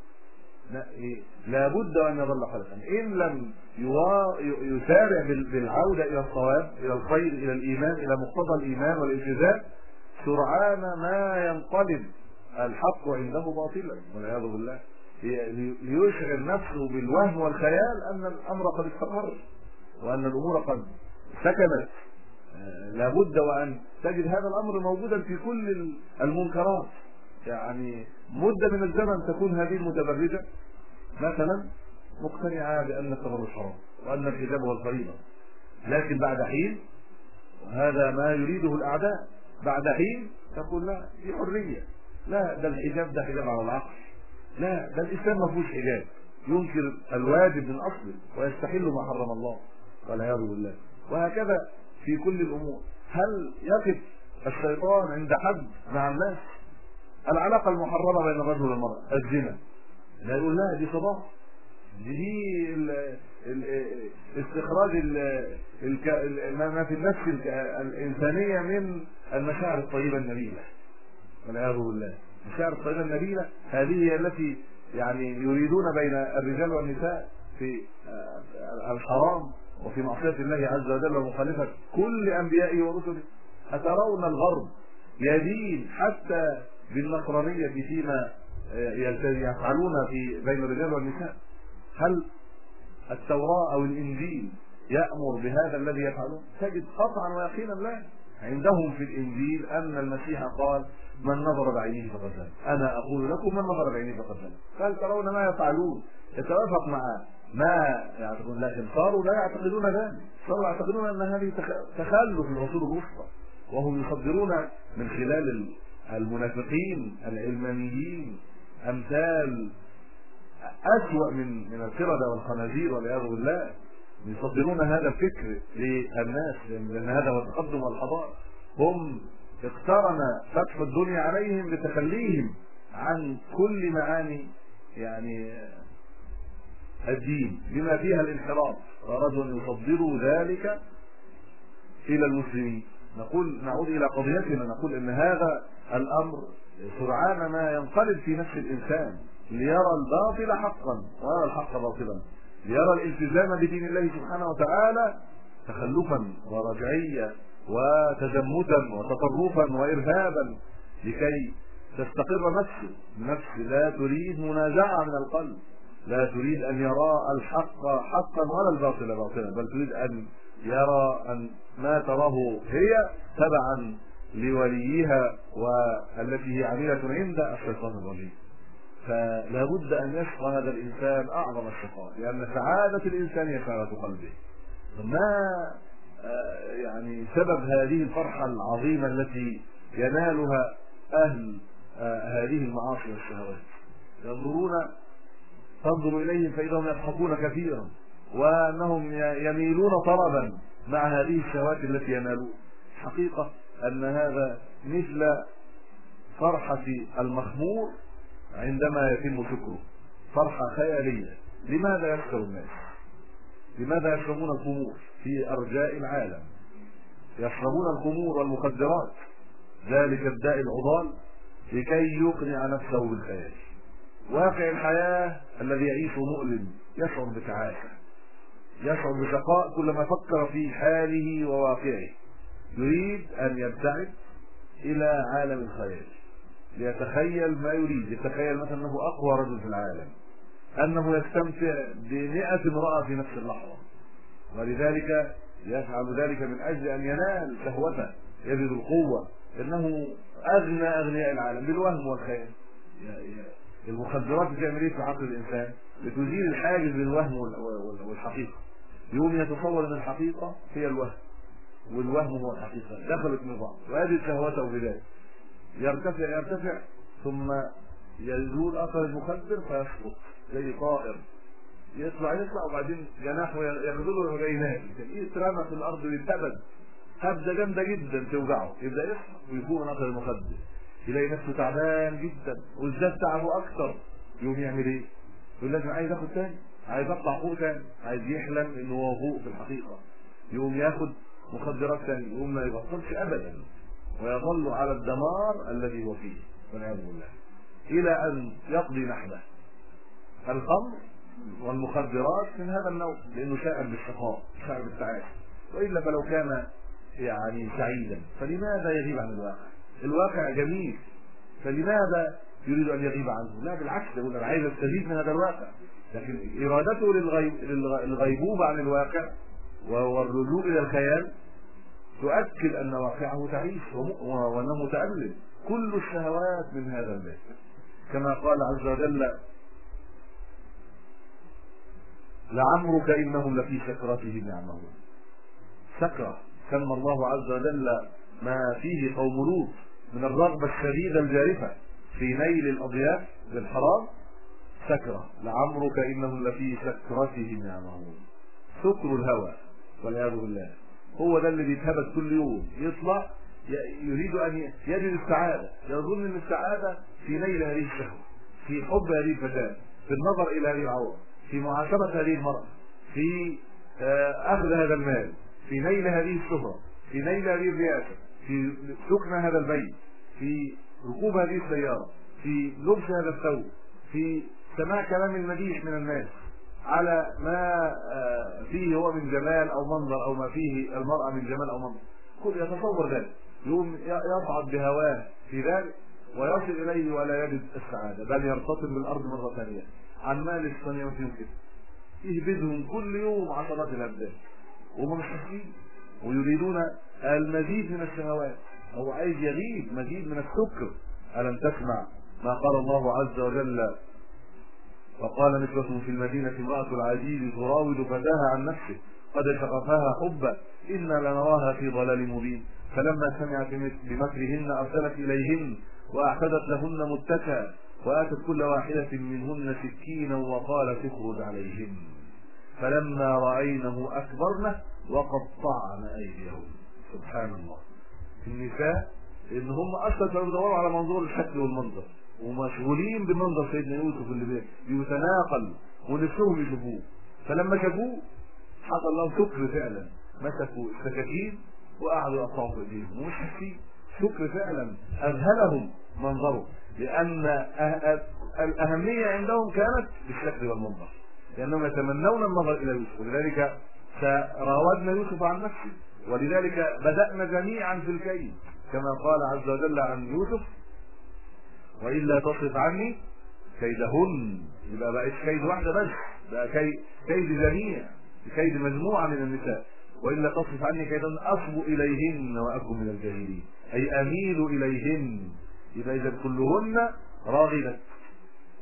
لابد أن يظل خلقا. إن لم يسارع بالعودة إلى الصواب، إلى الخير، إلى الإيمان، إلى مقتضى الإيمان والالتزام، سرعان ما ينقلب الحق عنده باطلا والعياذ بالله، ليشعر نفسه بالوهم والخيال أن الأمر قد استقر وأن الأمور قد سكنت. لابد وأن تجد هذا الأمر موجودا في كل المنكرات. يعني مدة من الزمن تكون هذه المتبرجة مثلا مقتنعة بأن التبرج حرام وأن الحجاب هو الفريضة، لكن بعد حين، وهذا ما يريده الأعداء، بعد حين تقول لا دي حرية، لا ده الحجاب ده حجاب على العقل، لا ده الإسلام ما فيهوش حجاب، ينكر الواجب من أصله ويستحل ما حرم الله والعياذ بالله. وهكذا في كل الأمور. هل يقف الشيطان عند حد مع الناس؟ العلاقة المحرمة بين الرجل والمرأة، الزنا، لا يقول لا دي صباح، دي ال ال استخراج ال ما في النفس الإنسانية من المشاعر الطيبة النبيلة والعياذ بالله. المشاعر الطيبة النبيلة هذه هي التي يعني يريدون بين الرجال والنساء في الحرام وفي معصية الله عز وجل ومخالفة كل أنبيائه ورسله. أترون الغرب يدين حتى بالنصرانية فيما يفعلون في بين الرجال والنساء؟ هل التوراة أو الإنجيل يأمر بهذا الذي يفعلون؟ تجد قطعا ويقينا لا. عندهم في الإنجيل أن المسيح قال من نظر بعينه فقد زنى، أنا أقول لكم من نظر بعينه فقد زنى. هل ترون ما يفعلون يتوافق مع ما يعتقدون؟ لكن صاروا لا يعتقدون ذلك، صاروا يعتقدون أن هذه تخلف من العصور الوسطى، وهم يصدرون من خلال المنافقين العلمانيين أمثال أسوأ من من القردة والخنازير والعياذ بالله، يصدرون هذا الفكر للناس، لأن هذا هو التقدم والحضارة. هم اقترن فتح الدنيا عليهم لتخليهم عن كل معاني يعني الدين بما فيها الانحراف، وأرادوا أن يصدروا ذلك إلى المسلمين. نقول نعود إلى قضيتنا، نقول إن هذا الأمر سرعان ما ينقلب في نفس الإنسان ليرى الباطل حقا ويرى الحق باطلا، ليرى الالتزام بدين الله سبحانه وتعالى تخلفا ورجعية وتزمتا وتطرفا وإرهابا، لكي تستقر نفسه. النفس لا تريد منازعة من القلب، لا تريد أن يرى الحق حقا ولا الباطل باطلا، بل تريد أن يرى أن ما تراه هي تبعا لوليها والتي هي عميلة عند الشيطان الرجيم. فلا بد أن يشقى هذا الإنسان أعظم الشقاء، لأن سعادة الإنسان هي سعادة قلبه. ما يعني سبب هذه الفرحة العظيمة التي ينالها أهل هذه المعاصي والشهوات؟ ينظرون تنظر إليهم فإذا هم يضحكون كثيرا، وأنهم يميلون طربا مع هذه الشهوات التي ينالون. حقيقة أن هذا مثل فرحة المخمور عندما يتم سكره، فرحة خيالية. لماذا يسكر الناس؟ لماذا يشربون الخمور في أرجاء العالم؟ يشربون الخمور والمخدرات، ذلك الداء العضال، لكي يقنع نفسه بالخيال. واقع الحياة الذي يعيشه مؤلم، يشعر بتعاسة، يشعر بشقاء كلما فكر في حاله وواقعه. يريد أن يبتعد إلى عالم الخيال ليتخيل ما يريد. يتخيل مثلا أنه أقوى رجل في العالم، أنه يستمتع بمئة امرأة في نفس اللحظة، ولذلك يفعل ذلك من أجل أن ينال شهوته، يجد القوة، إنه أغنى أغنياء العالم بالوهم والخيال. المخدرات بتعمل إيه في عقل الإنسان؟ بتزيل الحاجز بين الوهم والحقيقة. يوم يتصور أن الحقيقة هي الوهم والوهم هو الحقيقة، دخلت من بعض، ويجد شهوته بذلك. يرتفع يرتفع ثم يزول أثر المخدر فيسقط زي طائر، يطلع يطلع وبعدين جناحه يغزله وينام، يترمى في الأرض ويتبد هبدة جامدة جدا توجعه، يبدأ يصحى ويفوق من أثر المخدر، يلاقي نفسه تعبان جدا وازداد تعبه أكثر. يقوم يعمل إيه؟ يقول لازم عايز آخد تاني، عايز أطلع فوق تاني، عايز يحلم إنه هو فوق في الحقيقة. يقوم ياخد مخدرات تاني، يقوم ما يبطلش أبدا، ويظل على الدمار الذي هو فيه والعياذ بالله إلى أن يقضي نحبه. الخمر والمخدرات من هذا النوع، لأنه شاعر بالشقاء، شاعر بالتعاسة. وإلا فلو كان يعني سعيدا فلماذا يغيب عن الواقع؟ الواقع جميل، فلماذا يريد أن يغيب عنه؟ لا بالعكس، يقول أنا عايز أستفيد من هذا الواقع، لكن إرادته للغيب للغيبوبة عن الواقع والرجوع إلى الخيال تؤكد أن واقعه تعيش وأنه متألم. كل الشهوات من هذا الباب، كما قال عز وجل: لعمرك إنهم لفي سكرتهم يعمهون. سكرة سمى الله عز وجل ما فيه قوم لوط من الرغبة الشديدة الجارفة في نيل الأضياف بالحرام سكرة. لعمرك إنهم لفي سكرتهم يعمهون. سكر الهوى والعياذ بالله هو ده اللي بيتهبط كل يوم، يطلع يريد أن يجد السعادة، يظن أن السعادة في نيل هذه الشهوة، في حب هذه الفتاة، في النظر إلى هذه العورة، في معاشرة هذه المرأة، في أخذ هذا المال، في نيل هذه الشهرة، في نيل هذه الرئاسة، في سكن هذا البيت، في ركوب هذه السيارة، في لبس هذا الثوب، في سماع كلام المديح من الناس على ما فيه هو من جمال أو منظر، أو ما فيه المرأة من جمال أو منظر. كل يتصور ذلك، يقوم يصعد بهواه في ذلك ويصل إليه ولا يجد السعادة، بل يرتطم بالأرض مرة ثانية عن مال الثانية يمكن يهبدهم كل يوم عشرات الأبدان وهم مش حاسين، ويريدون المزيد من الشهوات. هو عايز يغيب مزيد من السكر. ألم تسمع ما قال الله عز وجل: وقال نسوة في المدينة امرأة العزيز تراود فتاها عن نفسه قد شغفها حبا إنا لنراها في ضلال مبين فلما سمعت بمكرهن أرسلت إليهن وأعتدت لهن متكئا وآتت كل واحدة منهن سكينا وقالت اخرج عليهن فلما رأينه أكبرنه وقطعن أيديهن. سبحان الله. النساء إن هم أصلا كانوا بيدوروا على منظور الشكل والمنظر، ومشغولين بمنظر سيدنا يوسف اللي بيتناقل ونفسهم يشوفوه، فلما شافوه حصل لهم سكر فعلا، مسكوا السكاكين وقعدوا يقطعوا في ايديهم ومش حاسين. سكر فعلا اذهلهم منظره، لان الاهميه عندهم كانت بالشكل والمنظر، لانهم يتمنون النظر الى يوسف. ولذلك راودنا يوسف عن نفسه، ولذلك بدأنا جميعا في الكيد كما قال عز وجل عن يوسف: وإلا تصرف عني كيدهن. يبقى بقى كيد واحدة بس، بقى كيد كيد جميع، كيد مجموعة من النساء. وإلا تصرف عني كيدهن أصب إليهن وأكن من الجاهلين، أي أميل إليهن. يبقى إذا كلهن راغبة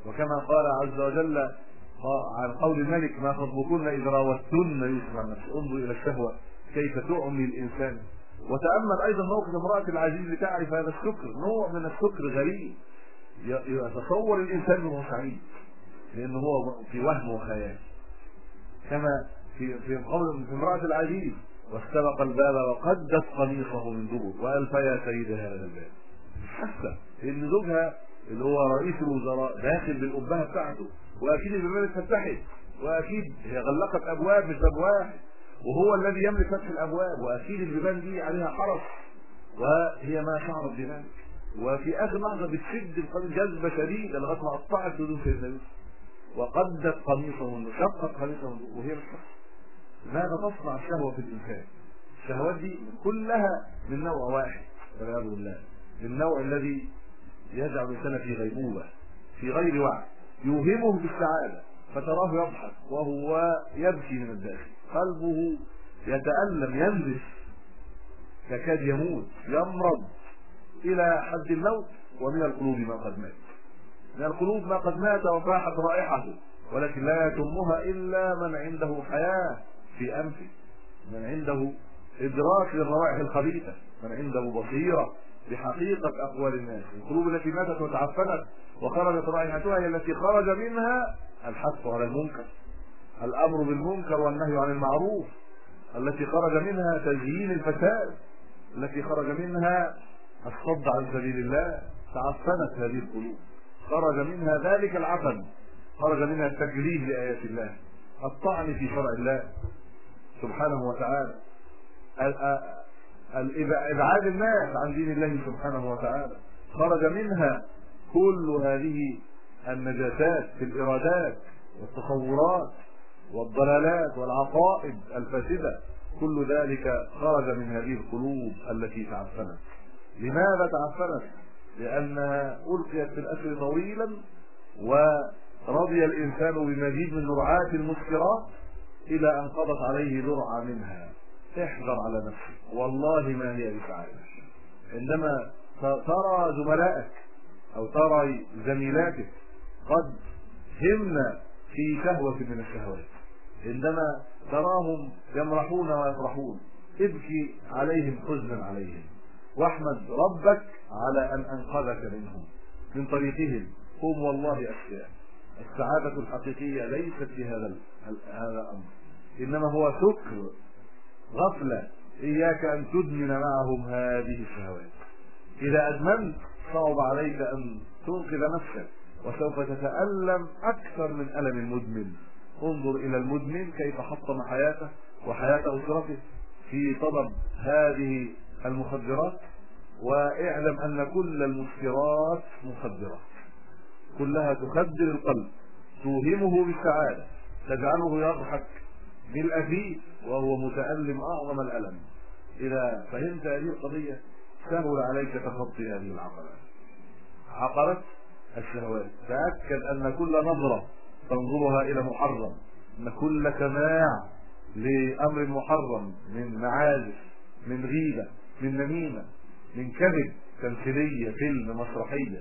وكما قال عز وجل عن قول الملك: ما خطبكن إذ راوتن يوسف عن نفسه. انظر إلى الشهوة كيف تعمي الإنسان. وتأمل أيضا موقف امرأة العزيز لتعرف هذا السكر، نوع من السكر غريب يتصور الإنسان أنه سعيد لأنه هو في وهم وخيال. كما في في قول في امرأة العزيز: واستبق الباب وقدت قميصه من دبر وألف يا سيد هذا الباب. حاسة إن زوجها اللي هو رئيس الوزراء داخل بالأبهة بتاعته، وأكيد الباب اتفتحت، وأكيد هي غلقت أبواب مش باب واحد، وهو الذي يملك فتح الأبواب، وأكيد البيبان دي عليها حرس، وهي ما شعرت بذلك. وفي آخر لحظة بتشد القلب جذبة شديدة لغاية ما قطعت هدوم سيدنا يوسف وقدت قميصه شقت قميصه وهي مش حاسة. ماذا تصنع الشهوة في الإنسان؟ الشهوات دي كلها من نوع واحد والعياذ بالله، النوع الذي يجعل الإنسان في غيبوبة في غير وعي، يوهمه بالسعادة فتراه يضحك وهو يبكي من الداخل، قلبه يتألم ينزف يكاد يموت يمرض إلى حد الموت. ومن القلوب ما قد مات، من القلوب ما قد مات وفاحت رائحته، ولكن لا يتمها إلا من عنده حياة في أنفه، من عنده إدراك للروائح الخبيثة، من عنده بصيرة بحقيقة أقوال الناس. القلوب التي ماتت وتعفنت وخرجت رائحتها هي التي خرج منها الحث على المنكر، الأمر بالمنكر والنهي عن المعروف، التي خرج منها تزيين الفساد، التي خرج منها الصد عن سبيل الله. تعفنت هذه القلوب، خرج منها ذلك العفن، خرج منها التكذيب لآيات الله، الطعن في شرع الله سبحانه وتعالى، إبعاد الناس عن دين الله سبحانه وتعالى. خرج منها كل هذه النجاسات في الإرادات والتصورات والضلالات والعقائد الفاسدة، كل ذلك خرج من هذه القلوب التي تعفنت. لماذا تعفنت؟ لأنها ألقيت في الأسر طويلا ورضي الإنسان بمزيد من نرعات المسكرات إلى أن قضت عليه جرعة منها. احذر على نفسك، والله ما هي بسعادة. عندما ترى زملائك أو ترى زميلاتك قد همنا في شهوة من الشهوات، عندما تراهم يمرحون ويفرحون، ابكي عليهم حزنا عليهم، واحمد ربك على أن أنقذك منهم من طريقهم. هم والله أشياء. السعادة الحقيقية ليست في هذا هذا الأمر، إنما هو سكر غفلة. إياك أن تدمن معهم هذه الشهوات. إذا أدمنت صعب عليك أن تنقذ نفسك، وسوف تتألم أكثر من ألم المدمن. انظر إلى المدمن كيف حطم حياته وحياة أسرته في طلب هذه المخدرات. واعلم أن كل المسكرات مخدرات، كلها تخدر القلب، توهمه بالسعادة، تجعله يضحك بالأفيد وهو متألم أعظم الألم. إذا فهمت هذه القضية سهل عليك تخطي هذه العقبات، عقبة الشهوات. تأكد أن كل نظرة تنظرها إلى محرم، أن كل سماع لأمر محرم من معازف، من غيبة، من نميمة، من كذب، تمثيلية، فيلم، مسرحية،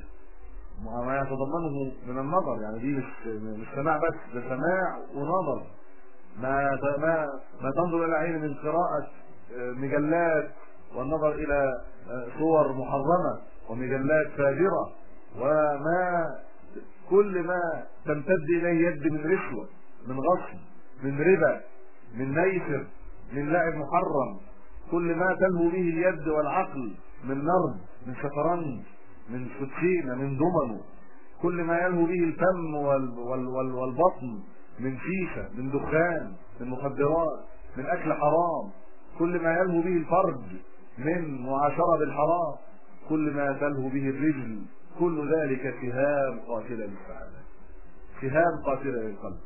ما يتضمنه من النظر. يعني دي مش مش سماع بس، ده سماع ونظر. ما ما ما تنظر الى عين من قراءة مجلات والنظر الى صور محرمة ومجلات فاجرة، وما كل ما تمتد اليه يد من رشوة، من غصب، من ربا، من نيسر، من لعب محرم، كل ما تلهو به اليد والعقل من نرد، من شطرنج، من سكينة، من ضمن، كل ما يلهو به الفم والبطن من شيشة، من دخان، من مخدرات، من أكل حرام، كل ما يلهو به الفرج من معاشرة بالحرام، كل ما تلهو به الرجل، كل ذلك سهام قاتلة للسعادة، سهام قاتلة للقلب،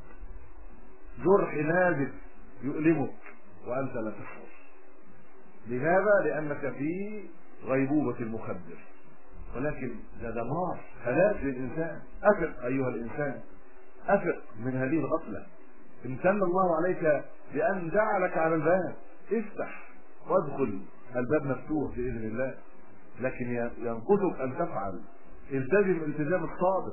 جرح نازف يؤلمك وأنت لا تشعر. لماذا؟ لأنك في غيبوبة المخدر. ولكن ده دمار هلاك للإنسان. أفق أيها الإنسان، أفق من هذه الغفلة. امتن الله عليك بأن جعلك على الباب، افتح وادخل، الباب مفتوح بإذن الله، لكن ينقذك أن تفعل. التزم التزام الصادق،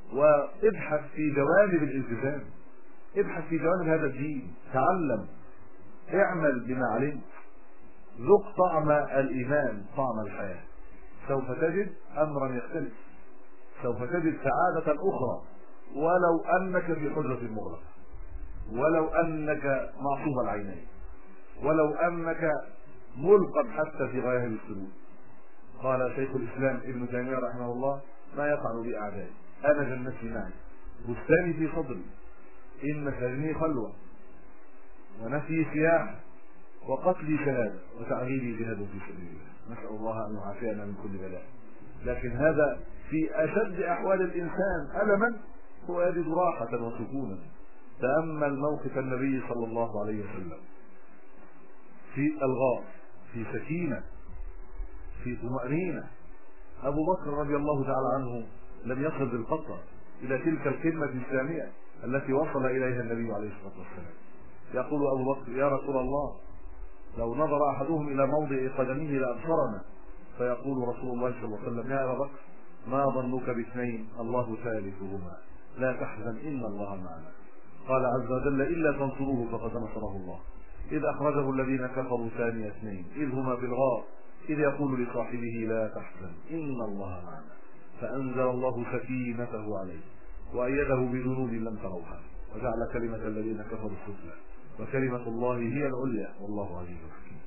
وابحث في جوانب الالتزام، ابحث في جوانب هذا الدين، تعلم، اعمل بما علمت، ذق طعم الايمان، طعم الحياه، سوف تجد امرا يختلف، سوف تجد سعاده اخرى، ولو انك في حجره مغلقه، ولو انك معصوب العينين، ولو انك ملقى حتى في غايه السلوك. قال شيخ الاسلام ابن تيميه رحمه الله: ما يفعل بي اعدائي؟ انا جنتي معي، بستاني في صدري، ان سجني خلوه، ونفي سياحه، وقتلي شهاده، وتعذيبي جهاد في سبيل الله. نسال الله ان يعافينا من كل بلاء. لكن هذا في اشد احوال الانسان الما هو يجد راحه وسكونا. تامل موقف النبي صلى الله عليه وسلم في الغار، في سكينه، في طمأنينة. أبو بكر رضي الله تعالى عنه لم يصل بالخطأ إلى تلك الكلمة الثانية التي وصل إليها النبي عليه الصلاة والسلام. يقول أبو بكر: يا رسول الله، لو نظر أحدهم إلى موضع قدمه لأبصرنا. فيقول رسول الله صلى الله عليه وسلم: يا أبا بكر، ما ظنك باثنين الله ثالثهما، لا تحزن إن الله معنا. قال عز وجل: إلا تنصروه فقد نصره الله، إذ أخرجه الذين كفروا ثاني اثنين إذ هما في الغار إذ يقول لصاحبه لا تحزن إن الله معنا، فأنزل الله سكينته عليه وأيده بجنود لم تروها وجعل كلمة الذين كفروا السفلى وكلمة الله هي العليا والله عزيز حكيم.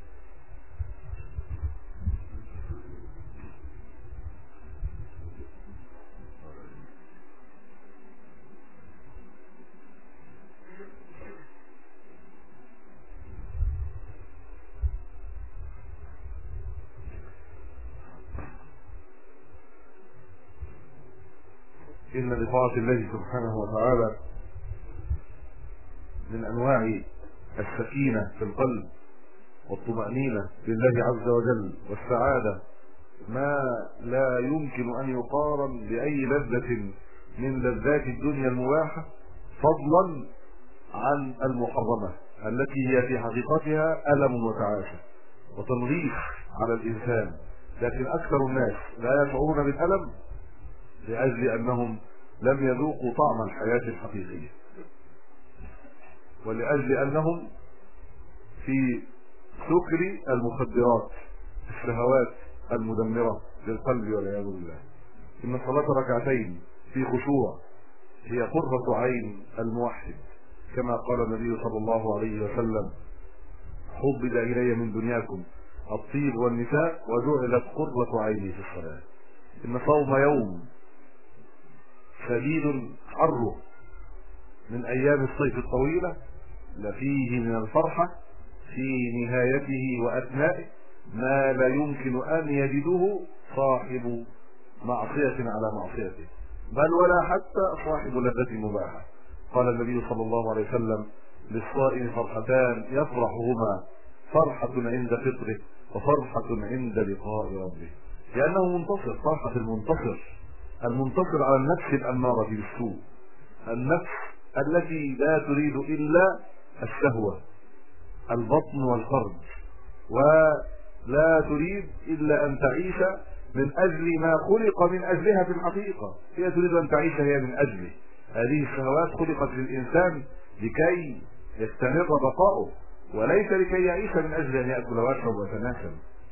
إن لطاعة الله سبحانه وتعالى من أنواع السكينة في القلب والطمأنينة لله عز وجل والسعادة ما لا يمكن أن يقارن بأي لذة من لذات الدنيا المباحة، فضلا عن المحرمة التي هي في حقيقتها ألم وتعاسة وتنغيص على الإنسان. لكن أكثر الناس لا يشعرون بالألم لأجل أنهم لم يذوقوا طعم الحياة الحقيقية، ولأجل أنهم في سكر المخدرات، الشهوات المدمرة للقلب والعياذ بالله. إن صلاة ركعتين في خشوع هي قرة عين الموحد، كما قال النبي صلى الله عليه وسلم: حبب إلي من دنياكم الطيب والنساء وجعلت قرة عيني في الصلاة. إن صوم يوم شديد حره من أيام الصيف الطويلة لفيه من الفرحة في نهايته وأثنائه ما لا يمكن أن يجده صاحب معصية على معصيته، بل ولا حتى صاحب لذة مباحة. قال النبي صلى الله عليه وسلم: للصائم فرحتان يفرحهما، فرحة عند فطره وفرحة عند لقاء ربه، لأنه منتصر. فرحة المنتصر، المنتصر على النفس الأمارة بالسوء، النفس التي لا تريد إلا الشهوة، البطن والفرج، ولا تريد إلا أن تعيش من أجل ما خلق من أجلها في الحقيقة. هي تريد أن تعيش هي من أجله. هذه الشهوات خلقت للإنسان لكي يستمر بقاؤه، وليس لكي يعيش من أجل أن يأكل ويشرب ويتناسل.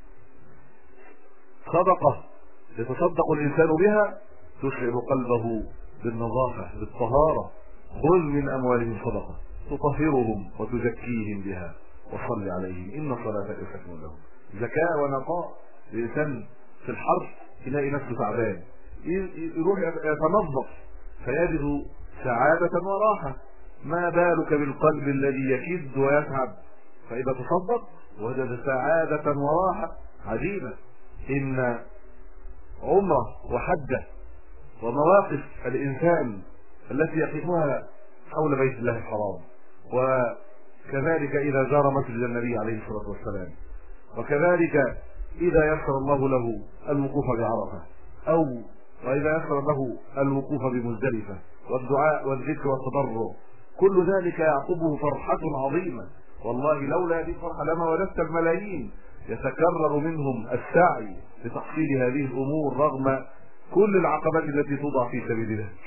صدقة يتصدق الإنسان بها تشعر قلبه بالنظافة بالطهارة. خذ من أموالهم صدقة تطهرهم وتزكيهم بها وصل عليهم إن صلاتك سكن لهم. زكاة ونقاء. الإنسان في الحر يلاقي نفسه تعبان، يروح يتنظف فيجد سعادة وراحة. ما بالك بالقلب الذي يكد ويتعب، فإذا تصدق وجد سعادة وراحة عجيبة. إن عمره وحجه ومواقف الإنسان التي يقفها حول بيت الله الحرام، وكذلك إذا زار مسجد النبي عليه الصلاة والسلام، وكذلك إذا يسر الله له الوقوف بعرفة، أو وإذا يسر له الوقوف بمزدلفة والدعاء والذكر والتضرع، كل ذلك يعقبه فرحة عظيمة. والله لولا هذه الفرحة لما وجدت الملايين يتكرر منهم السعي لتحصيل هذه الأمور رغم كل العقبات التي توضع في سبيل ذلك.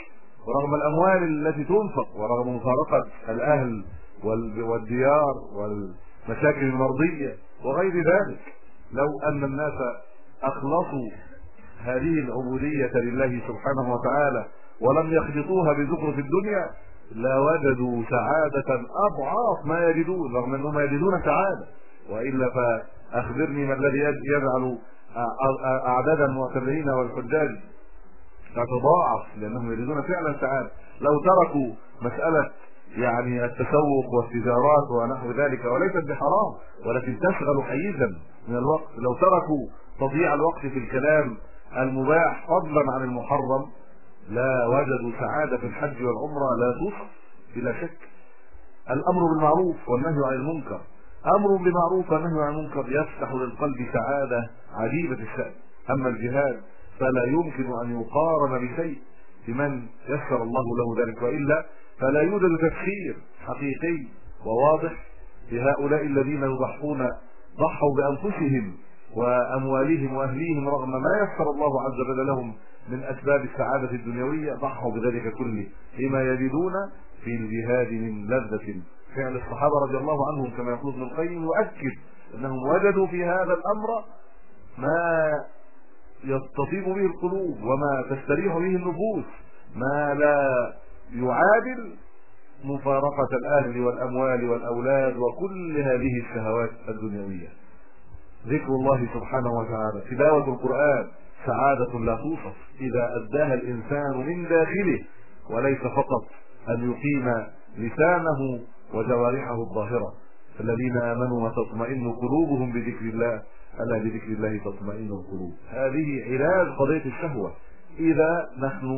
ورغم الأموال التي تنفق، ورغم مفارقة الأهل والديار والمشاكل المرضية وغير ذلك، لو أن الناس أخلصوا هذه العبودية لله سبحانه وتعالى ولم يخلطوها بزخرف الدنيا لوجدوا سعادة أضعاف ما يجدون، رغم أنهم يجدون سعادة. وإلا فأخبرني ما الذي يجعل أعداد المعتمرين والحجاج تتضاعف، لأنهم يجدون فعلا سعادة. لو تركوا مسألة يعني التسوق والتجارات ونحو ذلك، وليست بحرام ولكن تشغل حيزا من الوقت، لو تركوا تضييع الوقت في الكلام المباح فضلا عن المحرم لا وجدوا سعادة في الحج والعمرة لا توصف بلا شك. الأمر بالمعروف والنهي عن المنكر، أمر بالمعروف والنهي عن المنكر يفتح للقلب سعادة عجيبة الشأن. أما الجهاد فلا يمكن أن يقارن بشيء لمن يسر الله له ذلك، وإلا فلا يوجد تفسير حقيقي وواضح لهؤلاء الذين يضحون ضحوا بأنفسهم وأموالهم وأهليهم رغم ما يسر الله عز وجل لهم من أسباب السعادة الدنيوية، ضحوا بذلك كله لما يجدون في الجهاد من لذة. فعل الصحابة رضي الله عنهم كما يقول ابن القيم يؤكد أنهم وجدوا في هذا الأمر ما يستطيب به القلوب وما تستريح به النفوس، ما لا يعادل مفارقة الأهل والأموال والأولاد وكل هذه الشهوات الدنيوية. ذكر الله سبحانه وتعالى، تلاوة القرآن سعادة لا توصف إذا أداها الإنسان من داخله، وليس فقط أن يقيم لسانه وجوارحه الظاهرة. الذين آمنوا وتطمئن قلوبهم بذكر الله، ألا بذكر الله تطمئن القلوب. هذه علاج قضية الشهوة إذا نحن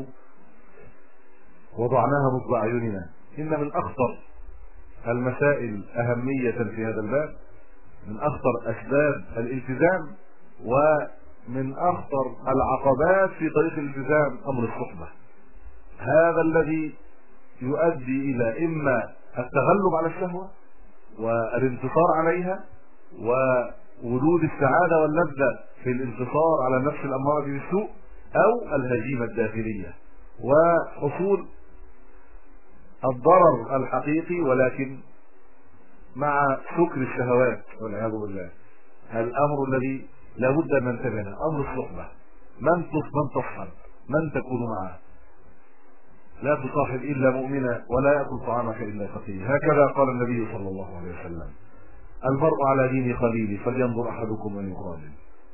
وضعناها نصب أعيننا. إن من أخطر المسائل أهمية في هذا الباب، من أخطر أسباب الالتزام ومن أخطر العقبات في طريق الالتزام أمر الصحبة. هذا الذي يؤدي إلى إما التغلب على الشهوة والانتصار عليها ووجود السعادة واللذة في الانتصار على النفس الأمارة بالسوء، أو الهزيمة الداخلية وحصول الضرر الحقيقي ولكن مع سكر الشهوات والعياذ بالله. الأمر الذي لا بد أن ننتبه له أمر الصحبة. من تصحب، من تكون معه. لا تصاحب إلا مؤمنا ولا يأكل طعامك إلا تقي. هكذا قال النبي صلى الله عليه وسلم: المرء على دين خليله فلينظر أحدكم من يخالل.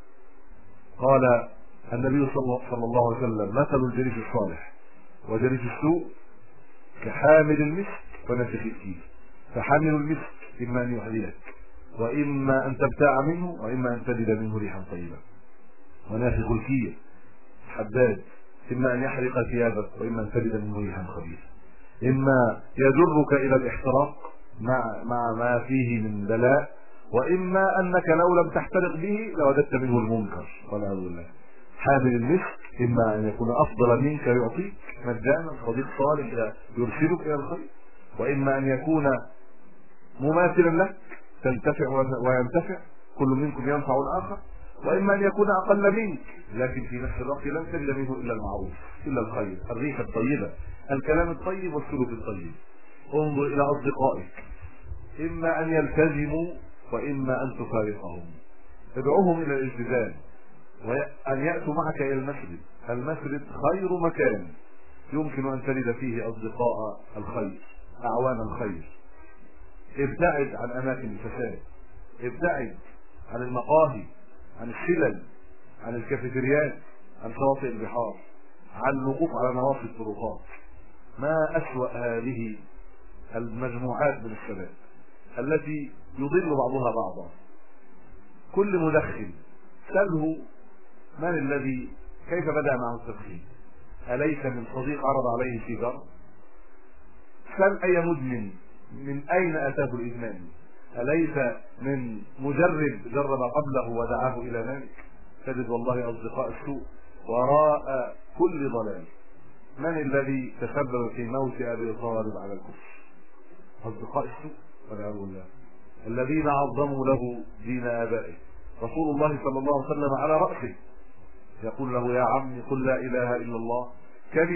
قال النبي صلى الله عليه وسلم: مثل الجليس الصالح وجليس السوء كحامل المسك ونفخ الكيس، فحامل المسك إما أن يحذيك وإما أن تبتاع منه وإما أن تجد منه ريحا طيبة، ونافخ الكير حداد إما أن يحرق ثيابك وإما أن تجد منه ريحا خبيثة، إما يجرك إلى الاحتراق مع مع ما فيه من بلاء، وإما أنك لو لم تحترق به لوجدت منه المنكر والعياذ بالله. حامل المسك إما أن يكون أفضل منك يعطيك مجانا، صديق صالح يرشدك إلى الخير، وإما أن يكون مماثلا لك تنتفع وينتفع، كل منكم ينفع الآخر، وإما أن يكون أقل منك لكن في نفس الوقت لن تجد منه إلا المعروف إلا الخير، الريحة الطيبة، الكلام الطيب والسلوك الطيب. انظر إلى أصدقائك، إما أن يلتزموا وإما أن تفارقهم. ادعوهم إلى الالتزام وأن يأتوا معك إلى المسجد. المسجد خير مكان يمكن أن تجد فيه أصدقاء الخير، أعوان الخير. ابتعد عن أماكن الفساد، ابتعد عن المقاهي، عن الشلل، عن الكافيتريات، عن شواطئ البحار، عن الوقوف على نواصي الطرقات. ما أسوأ هذه المجموعات من الشباب التي يضل بعضها بعضا. كل مدخن سأله من الذي كيف بدأ معه التدخين؟ أليس من صديق عرض عليه سيجارة؟ سأل أي مدمن من أين أتاه الإدمان؟ أليس من مجرب جرب قبله ودعاه إلى ذلك؟ تجد والله أصدقاء السوء وراء كل ضلال. من الذي تسبب في موت أبي طالب على الكفر؟ أصدقاء السوء والعياذ بالله، الذين عظموا له دين آبائه. رسول الله صلى الله عليه وسلم على رأسه يقول له: يا عمي قل لا إله إلا الله، كلمة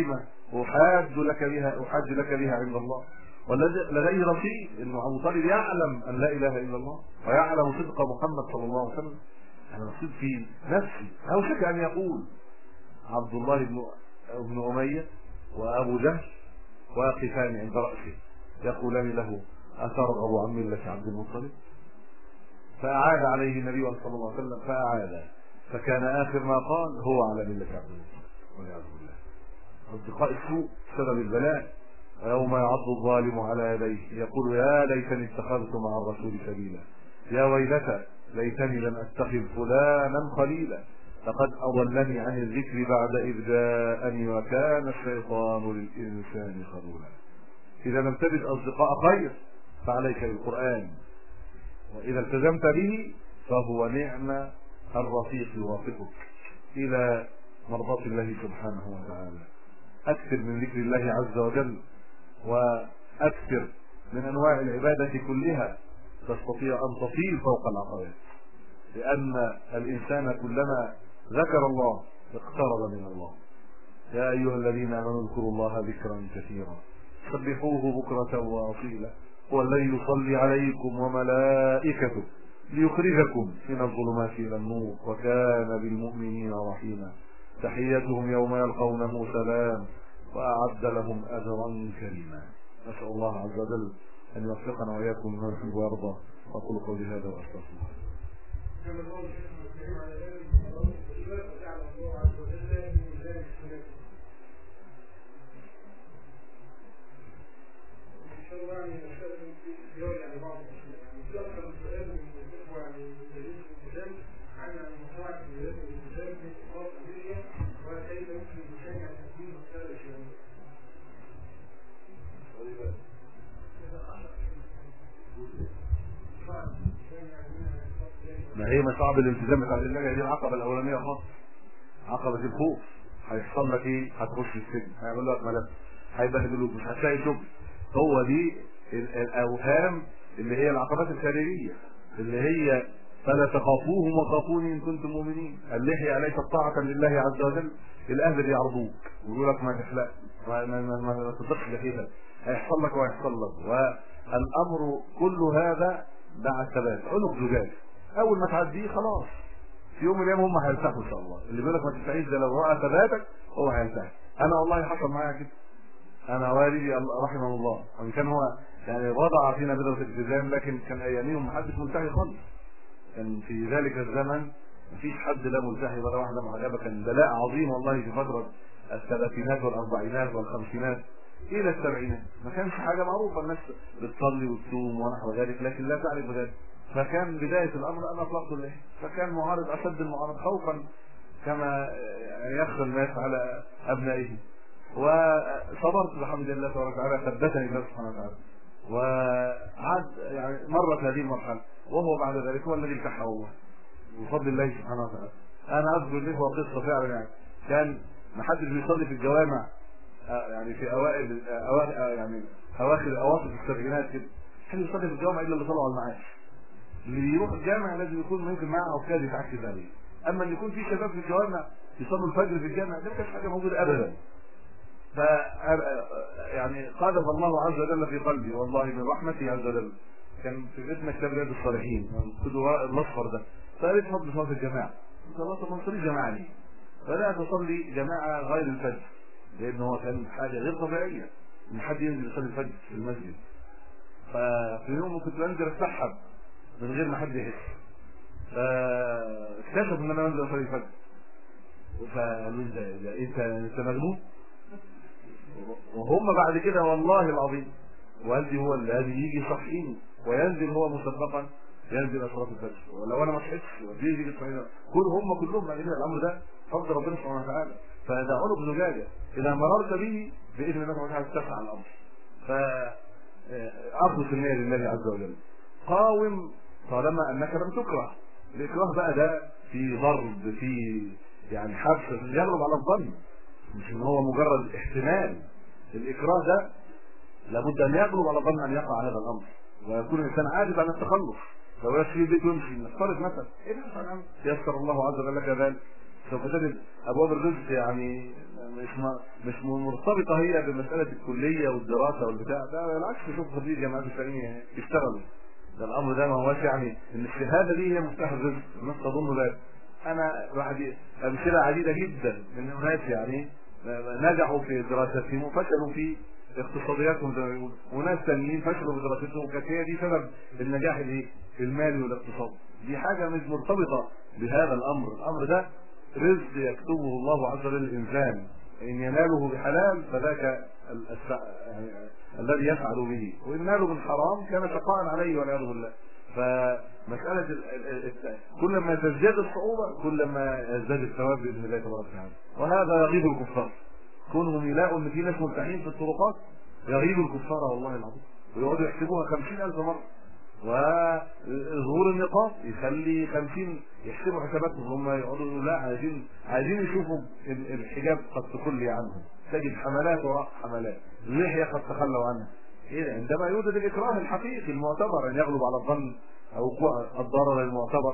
احاج لك بها احاج لك بها عند الله. ولديه رصيد انه ابو طالب يعلم ان لا اله الا الله ويعلم صدق محمد صلى الله عليه وسلم. انا رصيد في نفسي اوشك ان يقول عبد الله بن ابن اميه وابو جهل واقفان عند راسه يقولان له اترغب عن مله عبد المطلب؟ فاعاد عليه النبي صلى الله عليه وسلم فاعاد، فكان اخر ما قال هو على مله عبد المطلب والعياذ بالله. اصدقاء السوء سبب البلاء. ويوم يعض الظالم على يديه يقول يا ليتني اتخذت مع الرسول سبيلا يا ويلتى ليتني لم اتخذ فلانا خليلا لقد اضلني عن الذكر بعد اذ جاءني وكان الشيطان للانسان خذولا. اذا لم تجد اصدقاء خير فعليك بالقران، واذا التزمت به فهو نعم الرفيق يوافقك الى مرضاة الله سبحانه وتعالى. اكثر من ذكر الله عز وجل واكثر من انواع العباده كلها تستطيع ان تطير فوق العقبات، لان الانسان كلما ذكر الله اقترب من الله. يا ايها الذين امنوا اذكروا الله ذكرا كثيرا سبحوه بكرة واصيلا هو الذي يصلي عليكم وملائكته ليخرجكم من الظلمات الى النور وكان بالمؤمنين رحيما. تحيتهم يوم يلقونه سلام واعد لهم اجرا كريما. نسال الله عز وجل ان يوفقنا واياكم لما يحب ويرضى. اقول قولي هذا واستغفر الله. ما هي مصاعب الالتزام بتاع الله دي العقبه الاولانيه خالص، عقبه الخوف. هيحصل لك ايه؟ هتخش السجن، هيعملوا لك ملف، هيبهدلوك، مش هتلاقي شغل. هو دي الاوهام اللي هي العقبات الخارجيه اللي هي فلا تخافوهم وخافوني ان كنتم مؤمنين. اللحيه ليست طاعه لله عز وجل. الاهل بيعرضوك ويقولوا لك ما تحلق ما ما ما, ما تطبخش لحيتك، هيحصل لك وهيحصل لك. والامر كل هذا دع الثبات. عنق زجاج اول ما تعديه خلاص في يوم من الايام هم هيرتاحوا ان شاء الله. اللي بيقول لك ما تستعيذ ده لو راى ثباتك هو هيرتاح. انا والله حصل معايا كده. انا والدي رحمه الله وان كان هو يعني وضع فينا بذرة الالتزام، لكن كان اياميهم ما حدش ملتحي خالص. كان في ذلك الزمن مفيش حد لا ملتحي ولا واحده محجبه. كان بلاء عظيم والله في فتره الثلاثينات والاربعينات والخمسينات الى السبعينات. ما كانش حاجه معروفه، الناس بتصلي وتصوم ونحو ذلك لكن لا تعرف ذلك. فكان بدايه الامر انا اطلقت اللحيه، فكان معارض اشد المعارض خوفا كما يخشى الناس على ابنائه. وصبرت بحمد الله تبارك وتعالى، ثبتني الله سبحانه وتعالى. وعاد يعني مرت هذه المرحله وهو بعد ذلك هو الذي التحى الله بفضل الله سبحانه وتعالى. انا اذكر له قصه فعلا، يعني كان ما حدش بيصلي في الجوامع يعني في اوائل أوائل يعني اواخر اواخر السبعينات كده، حد يصلي في الجوامع الا اللي طلعوا على المعاش. اللي يروح الجامع لازم يكون ممكن معه عكاز يتعكز عليه. اما ان يكون في شباب في الجوامع يصلوا الفجر في الجامع ده مش حاجه موجوده ابدا. ف يعني قذف الله عز وجل في قلبي والله من رحمته عز وجل. كان في بيتنا كتاب رياض الصالحين القدوة الاصفر ده، فقالت فضل صلاه الجماعه. صلاه ما نصلي جماعه ليه؟ فلا تصلي جماعه غير الفجر، لان هو كان حاجه غير طبيعيه ان حد ينزل يصلي الفجر في المسجد. ففي يوم كنت بنزل اتسحب من غير ما حد يحس، فاكتشف ان انا بنزل اصلي الفجر. فقالوا لي انت انت مجنون؟ وهم بعد كده والله العظيم والدي هو الذي يجي يصحيني وينزل هو مسبقا ينزل صلاه الفجر، ولو انا ما صحيتش يجي يصحيني. كل هم كلهم قاعدين الامر ده فضل ربنا سبحانه وتعالى. فده عنق زجاجه اذا مررت به باذن الله سبحانه وتعالى تفتح الامر. فاخلص النيه لله عز وجل. قاوم طالما انك لم تكره. الاكراه بقى ده في ضرب، في يعني حبس يغلب على الظن، مش ان هو مجرد احتمال. الاكراه ده لابد ان يغلب على الظن ان يقع هذا الامر، ويكون الانسان عاجز عن التخلص. لو يشتري البيت ويمشي نفترض مثلا ايه يسر الله عز وجل لك ذلك، سوف تجد ابواب الرزق يعني مش مش مرتبطه هي بمساله الكليه والدراسه والبتاع ده، بالعكس شوف خريج الجامعات الاسلاميه يشتغلوا. ده الامر ده ما هوش يعني ان الشهاده دي هي مفتاح الرزق، الناس تظن ذلك. انا واحد امثله عديده جدا من ناس يعني نجحوا في دراستهم وفشلوا في اقتصادياتهم زي ما بيقولوا، وناس ثانيين فشلوا في دراستهم وكانت هي دي سبب النجاح الايه؟ المالي والاقتصادي. دي حاجه مش مرتبطه بهذا الامر، الامر ده رزق يكتبه الله عز وجل للانسان، ان يناله بحلال فذاك يعني الذي يفعل به، وان ناله من حرام كان شقاء عليه والعياذ بالله. فمساله كل ما تزداد الصعوبه كل ما يزداد الثواب باذن الله تبارك وتعالى، وهذا يغيظ الكفار. كونهم يلاقوا ان في ناس ملتحين في الطرقات يغيظ الكفار والله العظيم، ويقعدوا يحسبوها خمسين ألف مره. وظهور النقاط يخلي خمسين يحسبوا حساباتهم، هم يقعدوا يقولوا لا عايزين عايزين يشوفوا الحجاب قد تخلي عنهم، تجد حملات وراء حملات، اللحيه قد تخلوا عنها. إيه عندما يوجد الاكراه الحقيقي المعتبر ان يغلب على الظن او وقوع الضرر المعتبر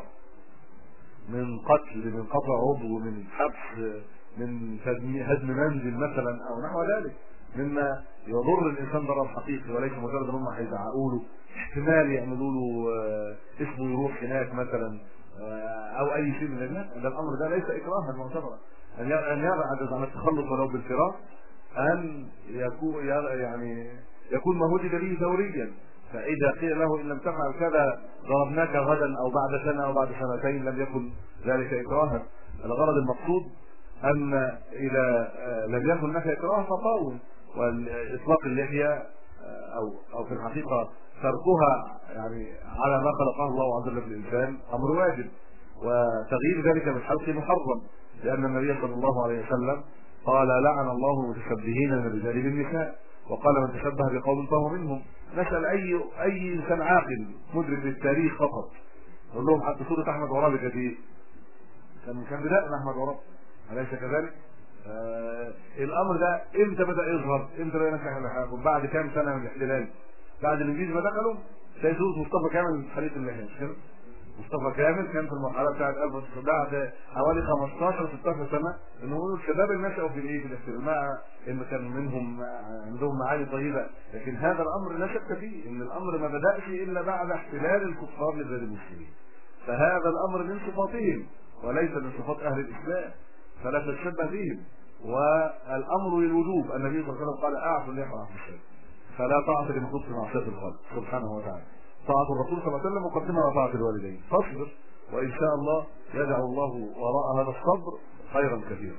من قتل، من قطع عضو، من حبس، من هدم منزل مثلا او نحو ذلك مما يضر الانسان ضرر حقيقي، وليس مجرد ان هم هيزعقوا له، احتمال يعملوا له اسمه يروح هناك مثلا او اي شيء من ذلك. ده الامر ده ليس اكراها معتبرا، ان يبعد عن التخلص ولو بالفراق، ان يكون يعني يكون ما وجد به ثوريا. فاذا قيل له ان لم تفعل كذا ضربناك غدا او بعد سنه او بعد سنتين لم يكن ذلك اكراها. الغرض المقصود ان اذا لم يكن هناك اكراه فقاوم، واطلاق اللحيه او او في الحقيقه تركها يعني على ما خلقه الله عز وجل في الانسان امر واجب، وتغيير ذلك بالحلق محرم، لان النبي صلى الله عليه وسلم قال لعن الله المتشبهين من الرجال بالنساء، وقال من تشبه بقوم فهو منهم. نسال اي اي انسان عاقل مدرك للتاريخ فقط، نقول لهم حتى سوره احمد عرابي كانت ايه؟ كان كان بدانا احمد عرابي أليس كذلك؟ آه الامر ده امتى بدا يظهر؟ امتى بدا ينفع الحاكم؟ بعد كام سنه من الاحتلال؟ بعد الانجليز ما دخلوا تلاقي صوره مصطفى كامل خليفه اللحيه، مش كده؟ مصطفى كامل كان في المرحله بتاعت ألف بعد حوالي خمستاشر ستاشر سنه ان هو الشباب اللي نشأوا في الايه؟ في الاحتلال، مع ان كان منهم عندهم معاني طيبه، لكن هذا الامر لا شك فيه ان الامر ما بداش الا بعد احتلال الكفار لبلاد المسلمين. فهذا الامر من صفاتهم وليس من صفات اهل الاسلام، فلا تتشبه بهم. والامر للوجوب، النبي صلى الله عليه وسلم قال اعفوا اللحى واعفوا الشيب، فلا طاعه لمخلوق في معصيه الخالق سبحانه وتعالى. طاعه الرسول صلى الله عليه وسلم مقدمه على طاعه الوالدين، فاصبر وان شاء الله يجعل الله وراء هذا الصبر خيرا كثيرا.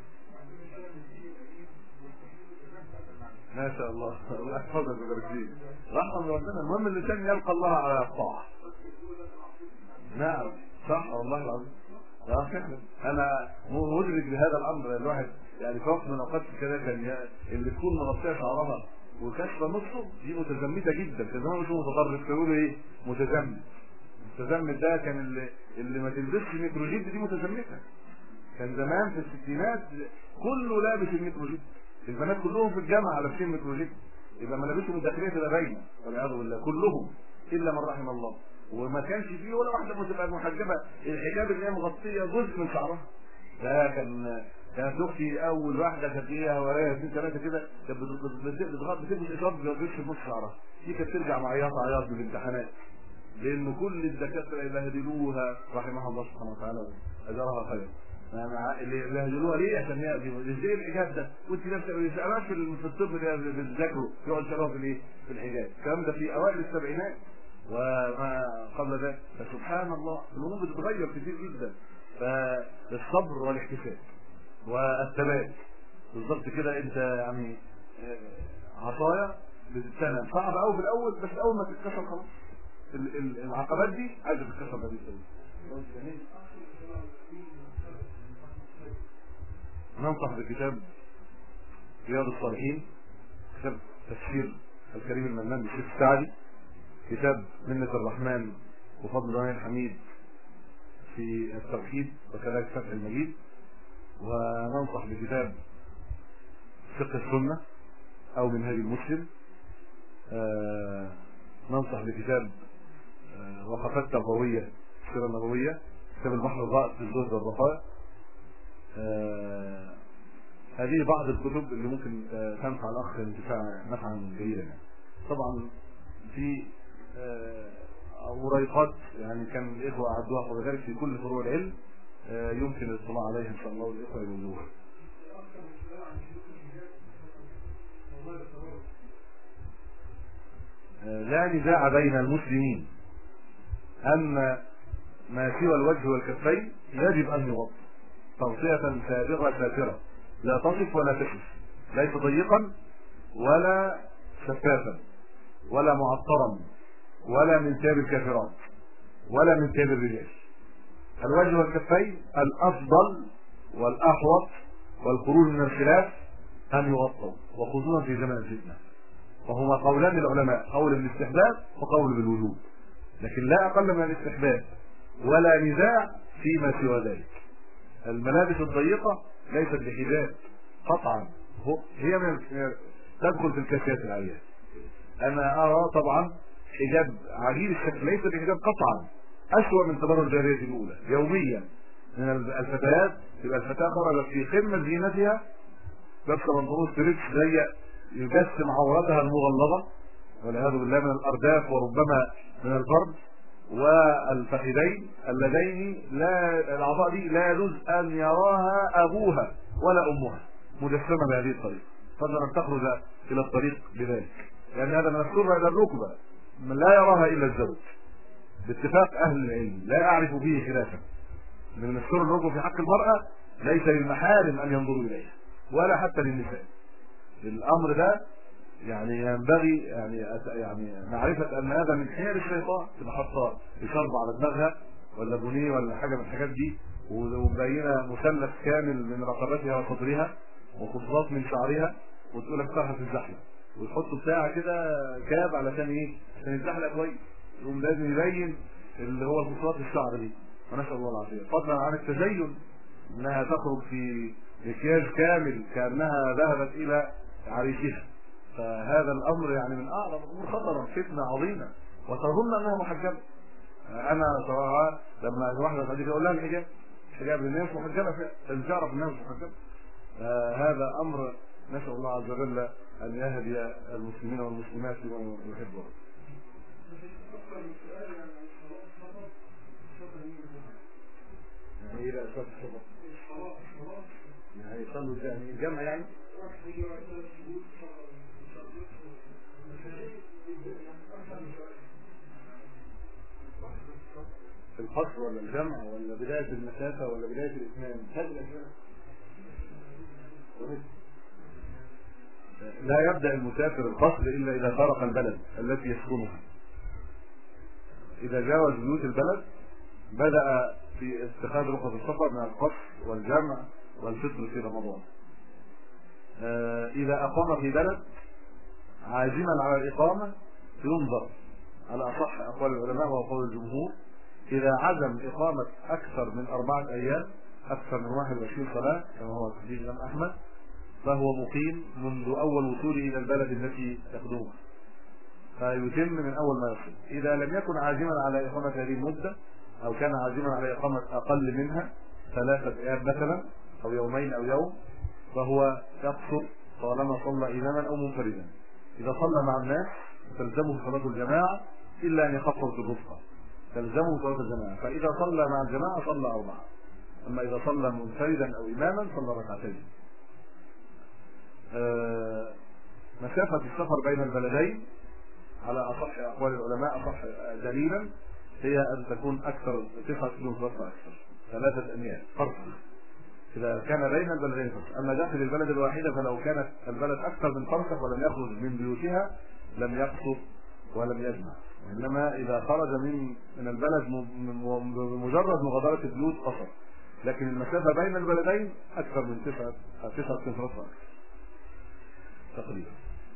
ما شاء الله، الله يحفظك ويبارك فيك. رحمة ربنا، المهم الانسان يلقى الله على الطاعه. نعم صح والله العظيم. اه فعلا انا مدرك بهذا الامر. الواحد يعني في وقت من الاوقات كده كان اللي تكون مغطيه شعرها وكشفه نصه دي متزمته جدا، كان زمان مش متطرف، يقولوا ايه؟ متزمت. متزمت ده كان اللي, اللي ما تلبسش ميكروجيب دي متزمته. كان زمان في الستينات كله لابس الميكروجيب، البنات كلهم في الجامعه لابسين ميكروجيب، يبقى ملابسهم الداخليه تبقى باينه والعياذ بالله كلهم الا من رحم الله. وما كانش فيه ولا واحده بتبقى محجبه، الحجاب اللي هي مغطيه جزء من شعرها. ده كان كانت اختي اول واحده كانت ليها ورايا اثنين ثلاثه كده، كانت بتغطي بتلبس اشارب ما بتلبسش نص شعرها، دي كانت ترجع معيطه عياط من الامتحانات، لان كل الدكاتره يبهدلوها رحمها الله سبحانه وتعالى اجرها خير. اللي يبهدلوها ليه؟ عشان هي ازاي الحجاب ده؟ وانت نفسك في الطب اللي بتذاكروا يقعد يشرحوا في الايه؟ في الحجاب. الكلام ده في اوائل السبعينات وما قبل ذلك. فسبحان الله الامور بتتغير كتير جدا. فالصبر والاحتساب والثبات بالظبط كده. انت يعني عصايه بتتسلم صعب قوي في الاول، بس اول ما تتكسر خلاص العقبات دي عايزه تتكسر بدري. ننصح بكتاب رياض الصالحين، كتاب تفسير الكريم المنان للشيخ السعدي، كتاب منة الرحمن وفضل الله الحميد في التوحيد وكذلك فتح المجيد. وننصح بكتاب فقه السنة او منهاج المسلم. آه ننصح بكتاب آه وقفات تربوية السيرة النبوية، كتاب البحر الغائط في الزهد والرخاء. آه هذه بعض الكتب اللي ممكن تنفع الاخ انتفاع نفعا جيدا. طبعا في وريقات يعني كان الاخوه اعدوها وذلك في كل فروع العلم يمكن الاطلاع عليها ان شاء الله والاخوه يوجدوها. لا نزاع بين المسلمين ان ما سوى الوجه والكفين يجب ان يغطى تغطيه سابغه ساتره لا تصف ولا تكشف، ليس ضيقا ولا شفافا ولا معطرا ولا من ثياب الكافرات ولا من ثياب الرجال. الوجه والكفين الافضل والاحوط والخروج من الخلاف ان يغطوا، وخصوصا في زمن الفتنه، وهما قولان للعلماء، قول بالاستحباب وقول بالوجوب، لكن لا اقل من الاستحباب ولا نزاع فيما سوى ذلك. الملابس الضيقه ليست بحجاب قطعا، هي من تدخل في الكاسيات العاليه. انا ارى طبعا حجاب عجيب الشكل ليس بحجاب قطعا، اسوأ من تبرج الجاريه الاولى يوميا من الفتيات. تبقى الفتاه خرجت في قمه زينتها لابسه بنطلون ستريتش ضيق يجسم عورتها المغلظه والعياذ بالله من الارداف وربما من الفرد والفخذين اللذين لا الاعضاء دي لا يجوز ان يراها ابوها ولا امها مجسمه بهذه الطريقه، فضلا ان تخرج الى الطريق بذلك، لان هذا من السره الى الركبه من لا يراها الا الزوج باتفاق اهل العلم، لا اعرف فيه خلافا. من السر الركبه في حق المراه ليس للمحارم ان ينظروا اليها ولا حتى للنساء. الامر ده يعني ينبغي يعني يعني معرفه ان هذا من حيل الشيطان، تبقى حاطه بشرب على دماغها ولا بنيه ولا حاجه من الحاجات دي ومبينه مثلث كامل من رقبتها وصدرها وخصلات من شعرها وتقول لك فرحه الزحمه وتحط بتاع كده كاب علشان ايه؟ عشان يتزحلق كويس، يقوم لازم يبين اللي هو خصلات الشعر دي، ونسال الله العافيه. فضلا عن التزين انها تخرج في مكياج كامل كانها ذهبت الى عريسها، فهذا الامر يعني من اعظم الامور خطرا، فتنه عظيمه، وتظن انها محجبه. انا صراحه لما واحده قالت لي اقول لها الحجاب حجاب للناس محجبه فعلا، تعرف الناس محجبه. هذا امر نسال الله عز وجل ان يهدي المسلمين والمسلمات ومن يحبهم. يعني ايه بقى صلاه الصبح؟ يعني يصلوا يعني الجمع يعني؟ القصر ولا الجمع ولا بداية المسافة ولا بداية الإتمام؟ هذه الأشياء لا يبدأ المسافر القصر إلا إذا فارق البلد التي يسكنها. إذا جاوز بيوت البلد بدأ في اتخاذ رخص السفر من القصر والجمع والفطر في رمضان. إذا أقام في بلد عازما على الإقامة ينظر على أصح أقوال العلماء وأقوال الجمهور. إذا عزم إقامة أكثر من أربعة أيام أكثر من واحد وعشرين صلاة كما هو في الإمام أحمد فهو مقيم منذ أول وصوله إلى البلد التي يخدمها، فيتم من أول ما يصل. إذا لم يكن عازما على إقامة هذه المدة أو كان عازما على إقامة أقل منها ثلاثة أيام مثلا أو يومين أو يوم فهو يقصر طالما صلى إماما أو منفردا. إذا صلى مع الناس تلزمه صلاة الجماعة إلا أن يخفض في الرفقة، تلزمه صلاة الجماعة. فإذا صلى مع الجماعة صلى أربعة، أما إذا صلى منفردا أو إماما صلى ركعتين. آه مسافة السفر بين البلدين على أصح أقوال العلماء أصح دليلا هي أن تكون أكثر تسعة كيلومترات أكثر، ثلاثة أميال فرق إذا كان بين البلدين فرق. أما داخل البلد الواحدة فلو كانت البلد أكثر من فرق ولم يخرج من بيوتها لم يقصر ولم يجمع، إنما إذا خرج من من البلد بمجرد مغادرة البيوت قصر. لكن المسافة بين البلدين أكثر من تسعة تسعة كيلومترات أكثر تقريبا.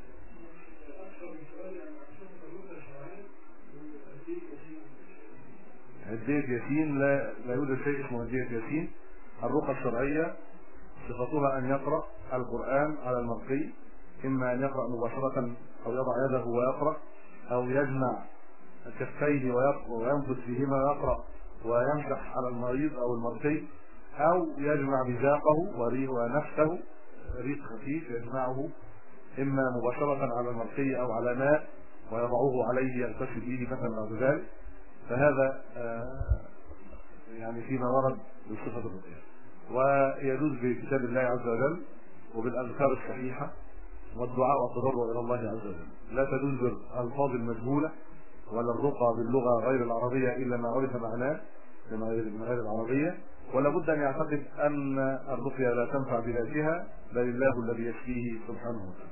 هدية ياسين لا لا يوجد شيء اسمه هدية ياسين. الرقى الشرعية صفتها أن يقرأ القرآن على المرقي، إما أن يقرأ مباشرة أو يضع يده ويقرأ أو يجمع كفيه وينفث فيهما ويقرأ ويمسح على المريض أو المرقي، أو يجمع بزاقه ونفسه ريق خفيف يجمعه إما مباشرة على المرقية أو على ماء ويضعوه عليه يغتسل به مثلا أو ذلك، فهذا يعني فيما ورد بصفة الرقية. ويجوز بكتاب الله عز وجل وبالأذكار الصحيحة والدعاء والتضرع إلى الله عز وجل. لا تجوز بالألفاظ المجهولة ولا الرقى باللغة غير العربية إلا ما عرف معناه من غير العربية، ولا بد أن يعتقد أن الرقية لا تنفع بذاتها بل الله الذي يشفيه سبحانه وتعالى.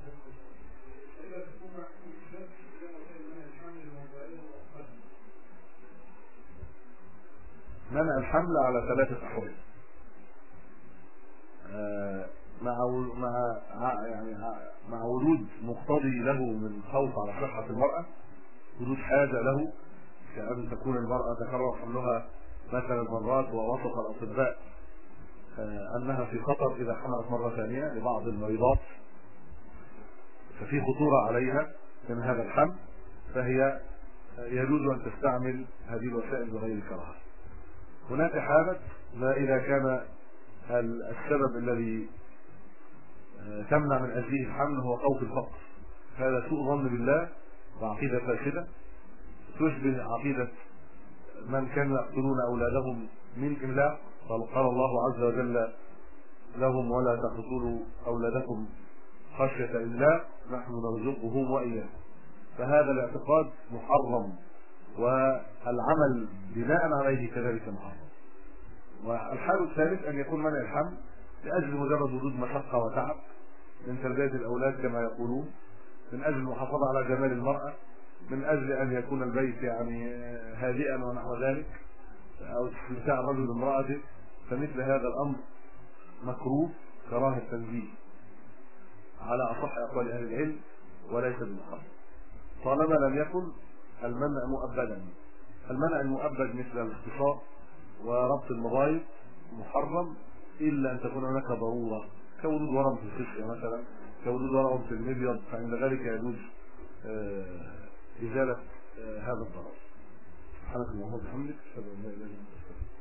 منع الحمل على ثلاثة أحوال، مع مع يعني مع وجود مقتضي له من خوف على صحة المرأة، وجود حاجة له كأن تكون المرأة تكرر حملها مثلا مرات ووصف الأطباء أنها في خطر إذا حملت مرة ثانية لبعض المريضات، ففي خطورة عليها من هذا الحمل، فهي يجوز أن تستعمل هذه الوسائل بغير كراهة. هناك حالة ما إذا كان السبب الذي تمنع من أجله الحمل هو خوف الفقر، هذا سوء ظن بالله وعقيدة فاسدة تشبه عقيدة من كانوا يقتلون أولادهم من إملاق، قال الله عز وجل لهم ولا تقتلوا أولادكم خشية إملاق نحن نرزقهم وإياكم، فهذا الاعتقاد محرم والعمل بناء عليه كذلك محرم. والحال الثالث أن يكون منع الحمل لأجل مجرد وجود مشقة وتعب من تربية الأولاد كما يقولون، من أجل المحافظة على جمال المرأة، من أجل أن يكون البيت يعني هادئا ونحو ذلك، أو استمتاع الرجل بامرأته، فمثل هذا الأمر مكروه كراهة تنزيه على أصح أقوال أهل العلم وليس بمحرم، طالما لم يكن المنع مؤبدا. المنع المؤبد مثل الاختصاص وربط المضايق محرم إلا أن تكون هناك ضرورة كوجود ورم في الخصية مثلا، كوجود ورم في المبيض، فعند ذلك يجوز إزالة هذا الضرر. سبحانك اللهم وبحمدك أشهد أن لا إله إلا أنت.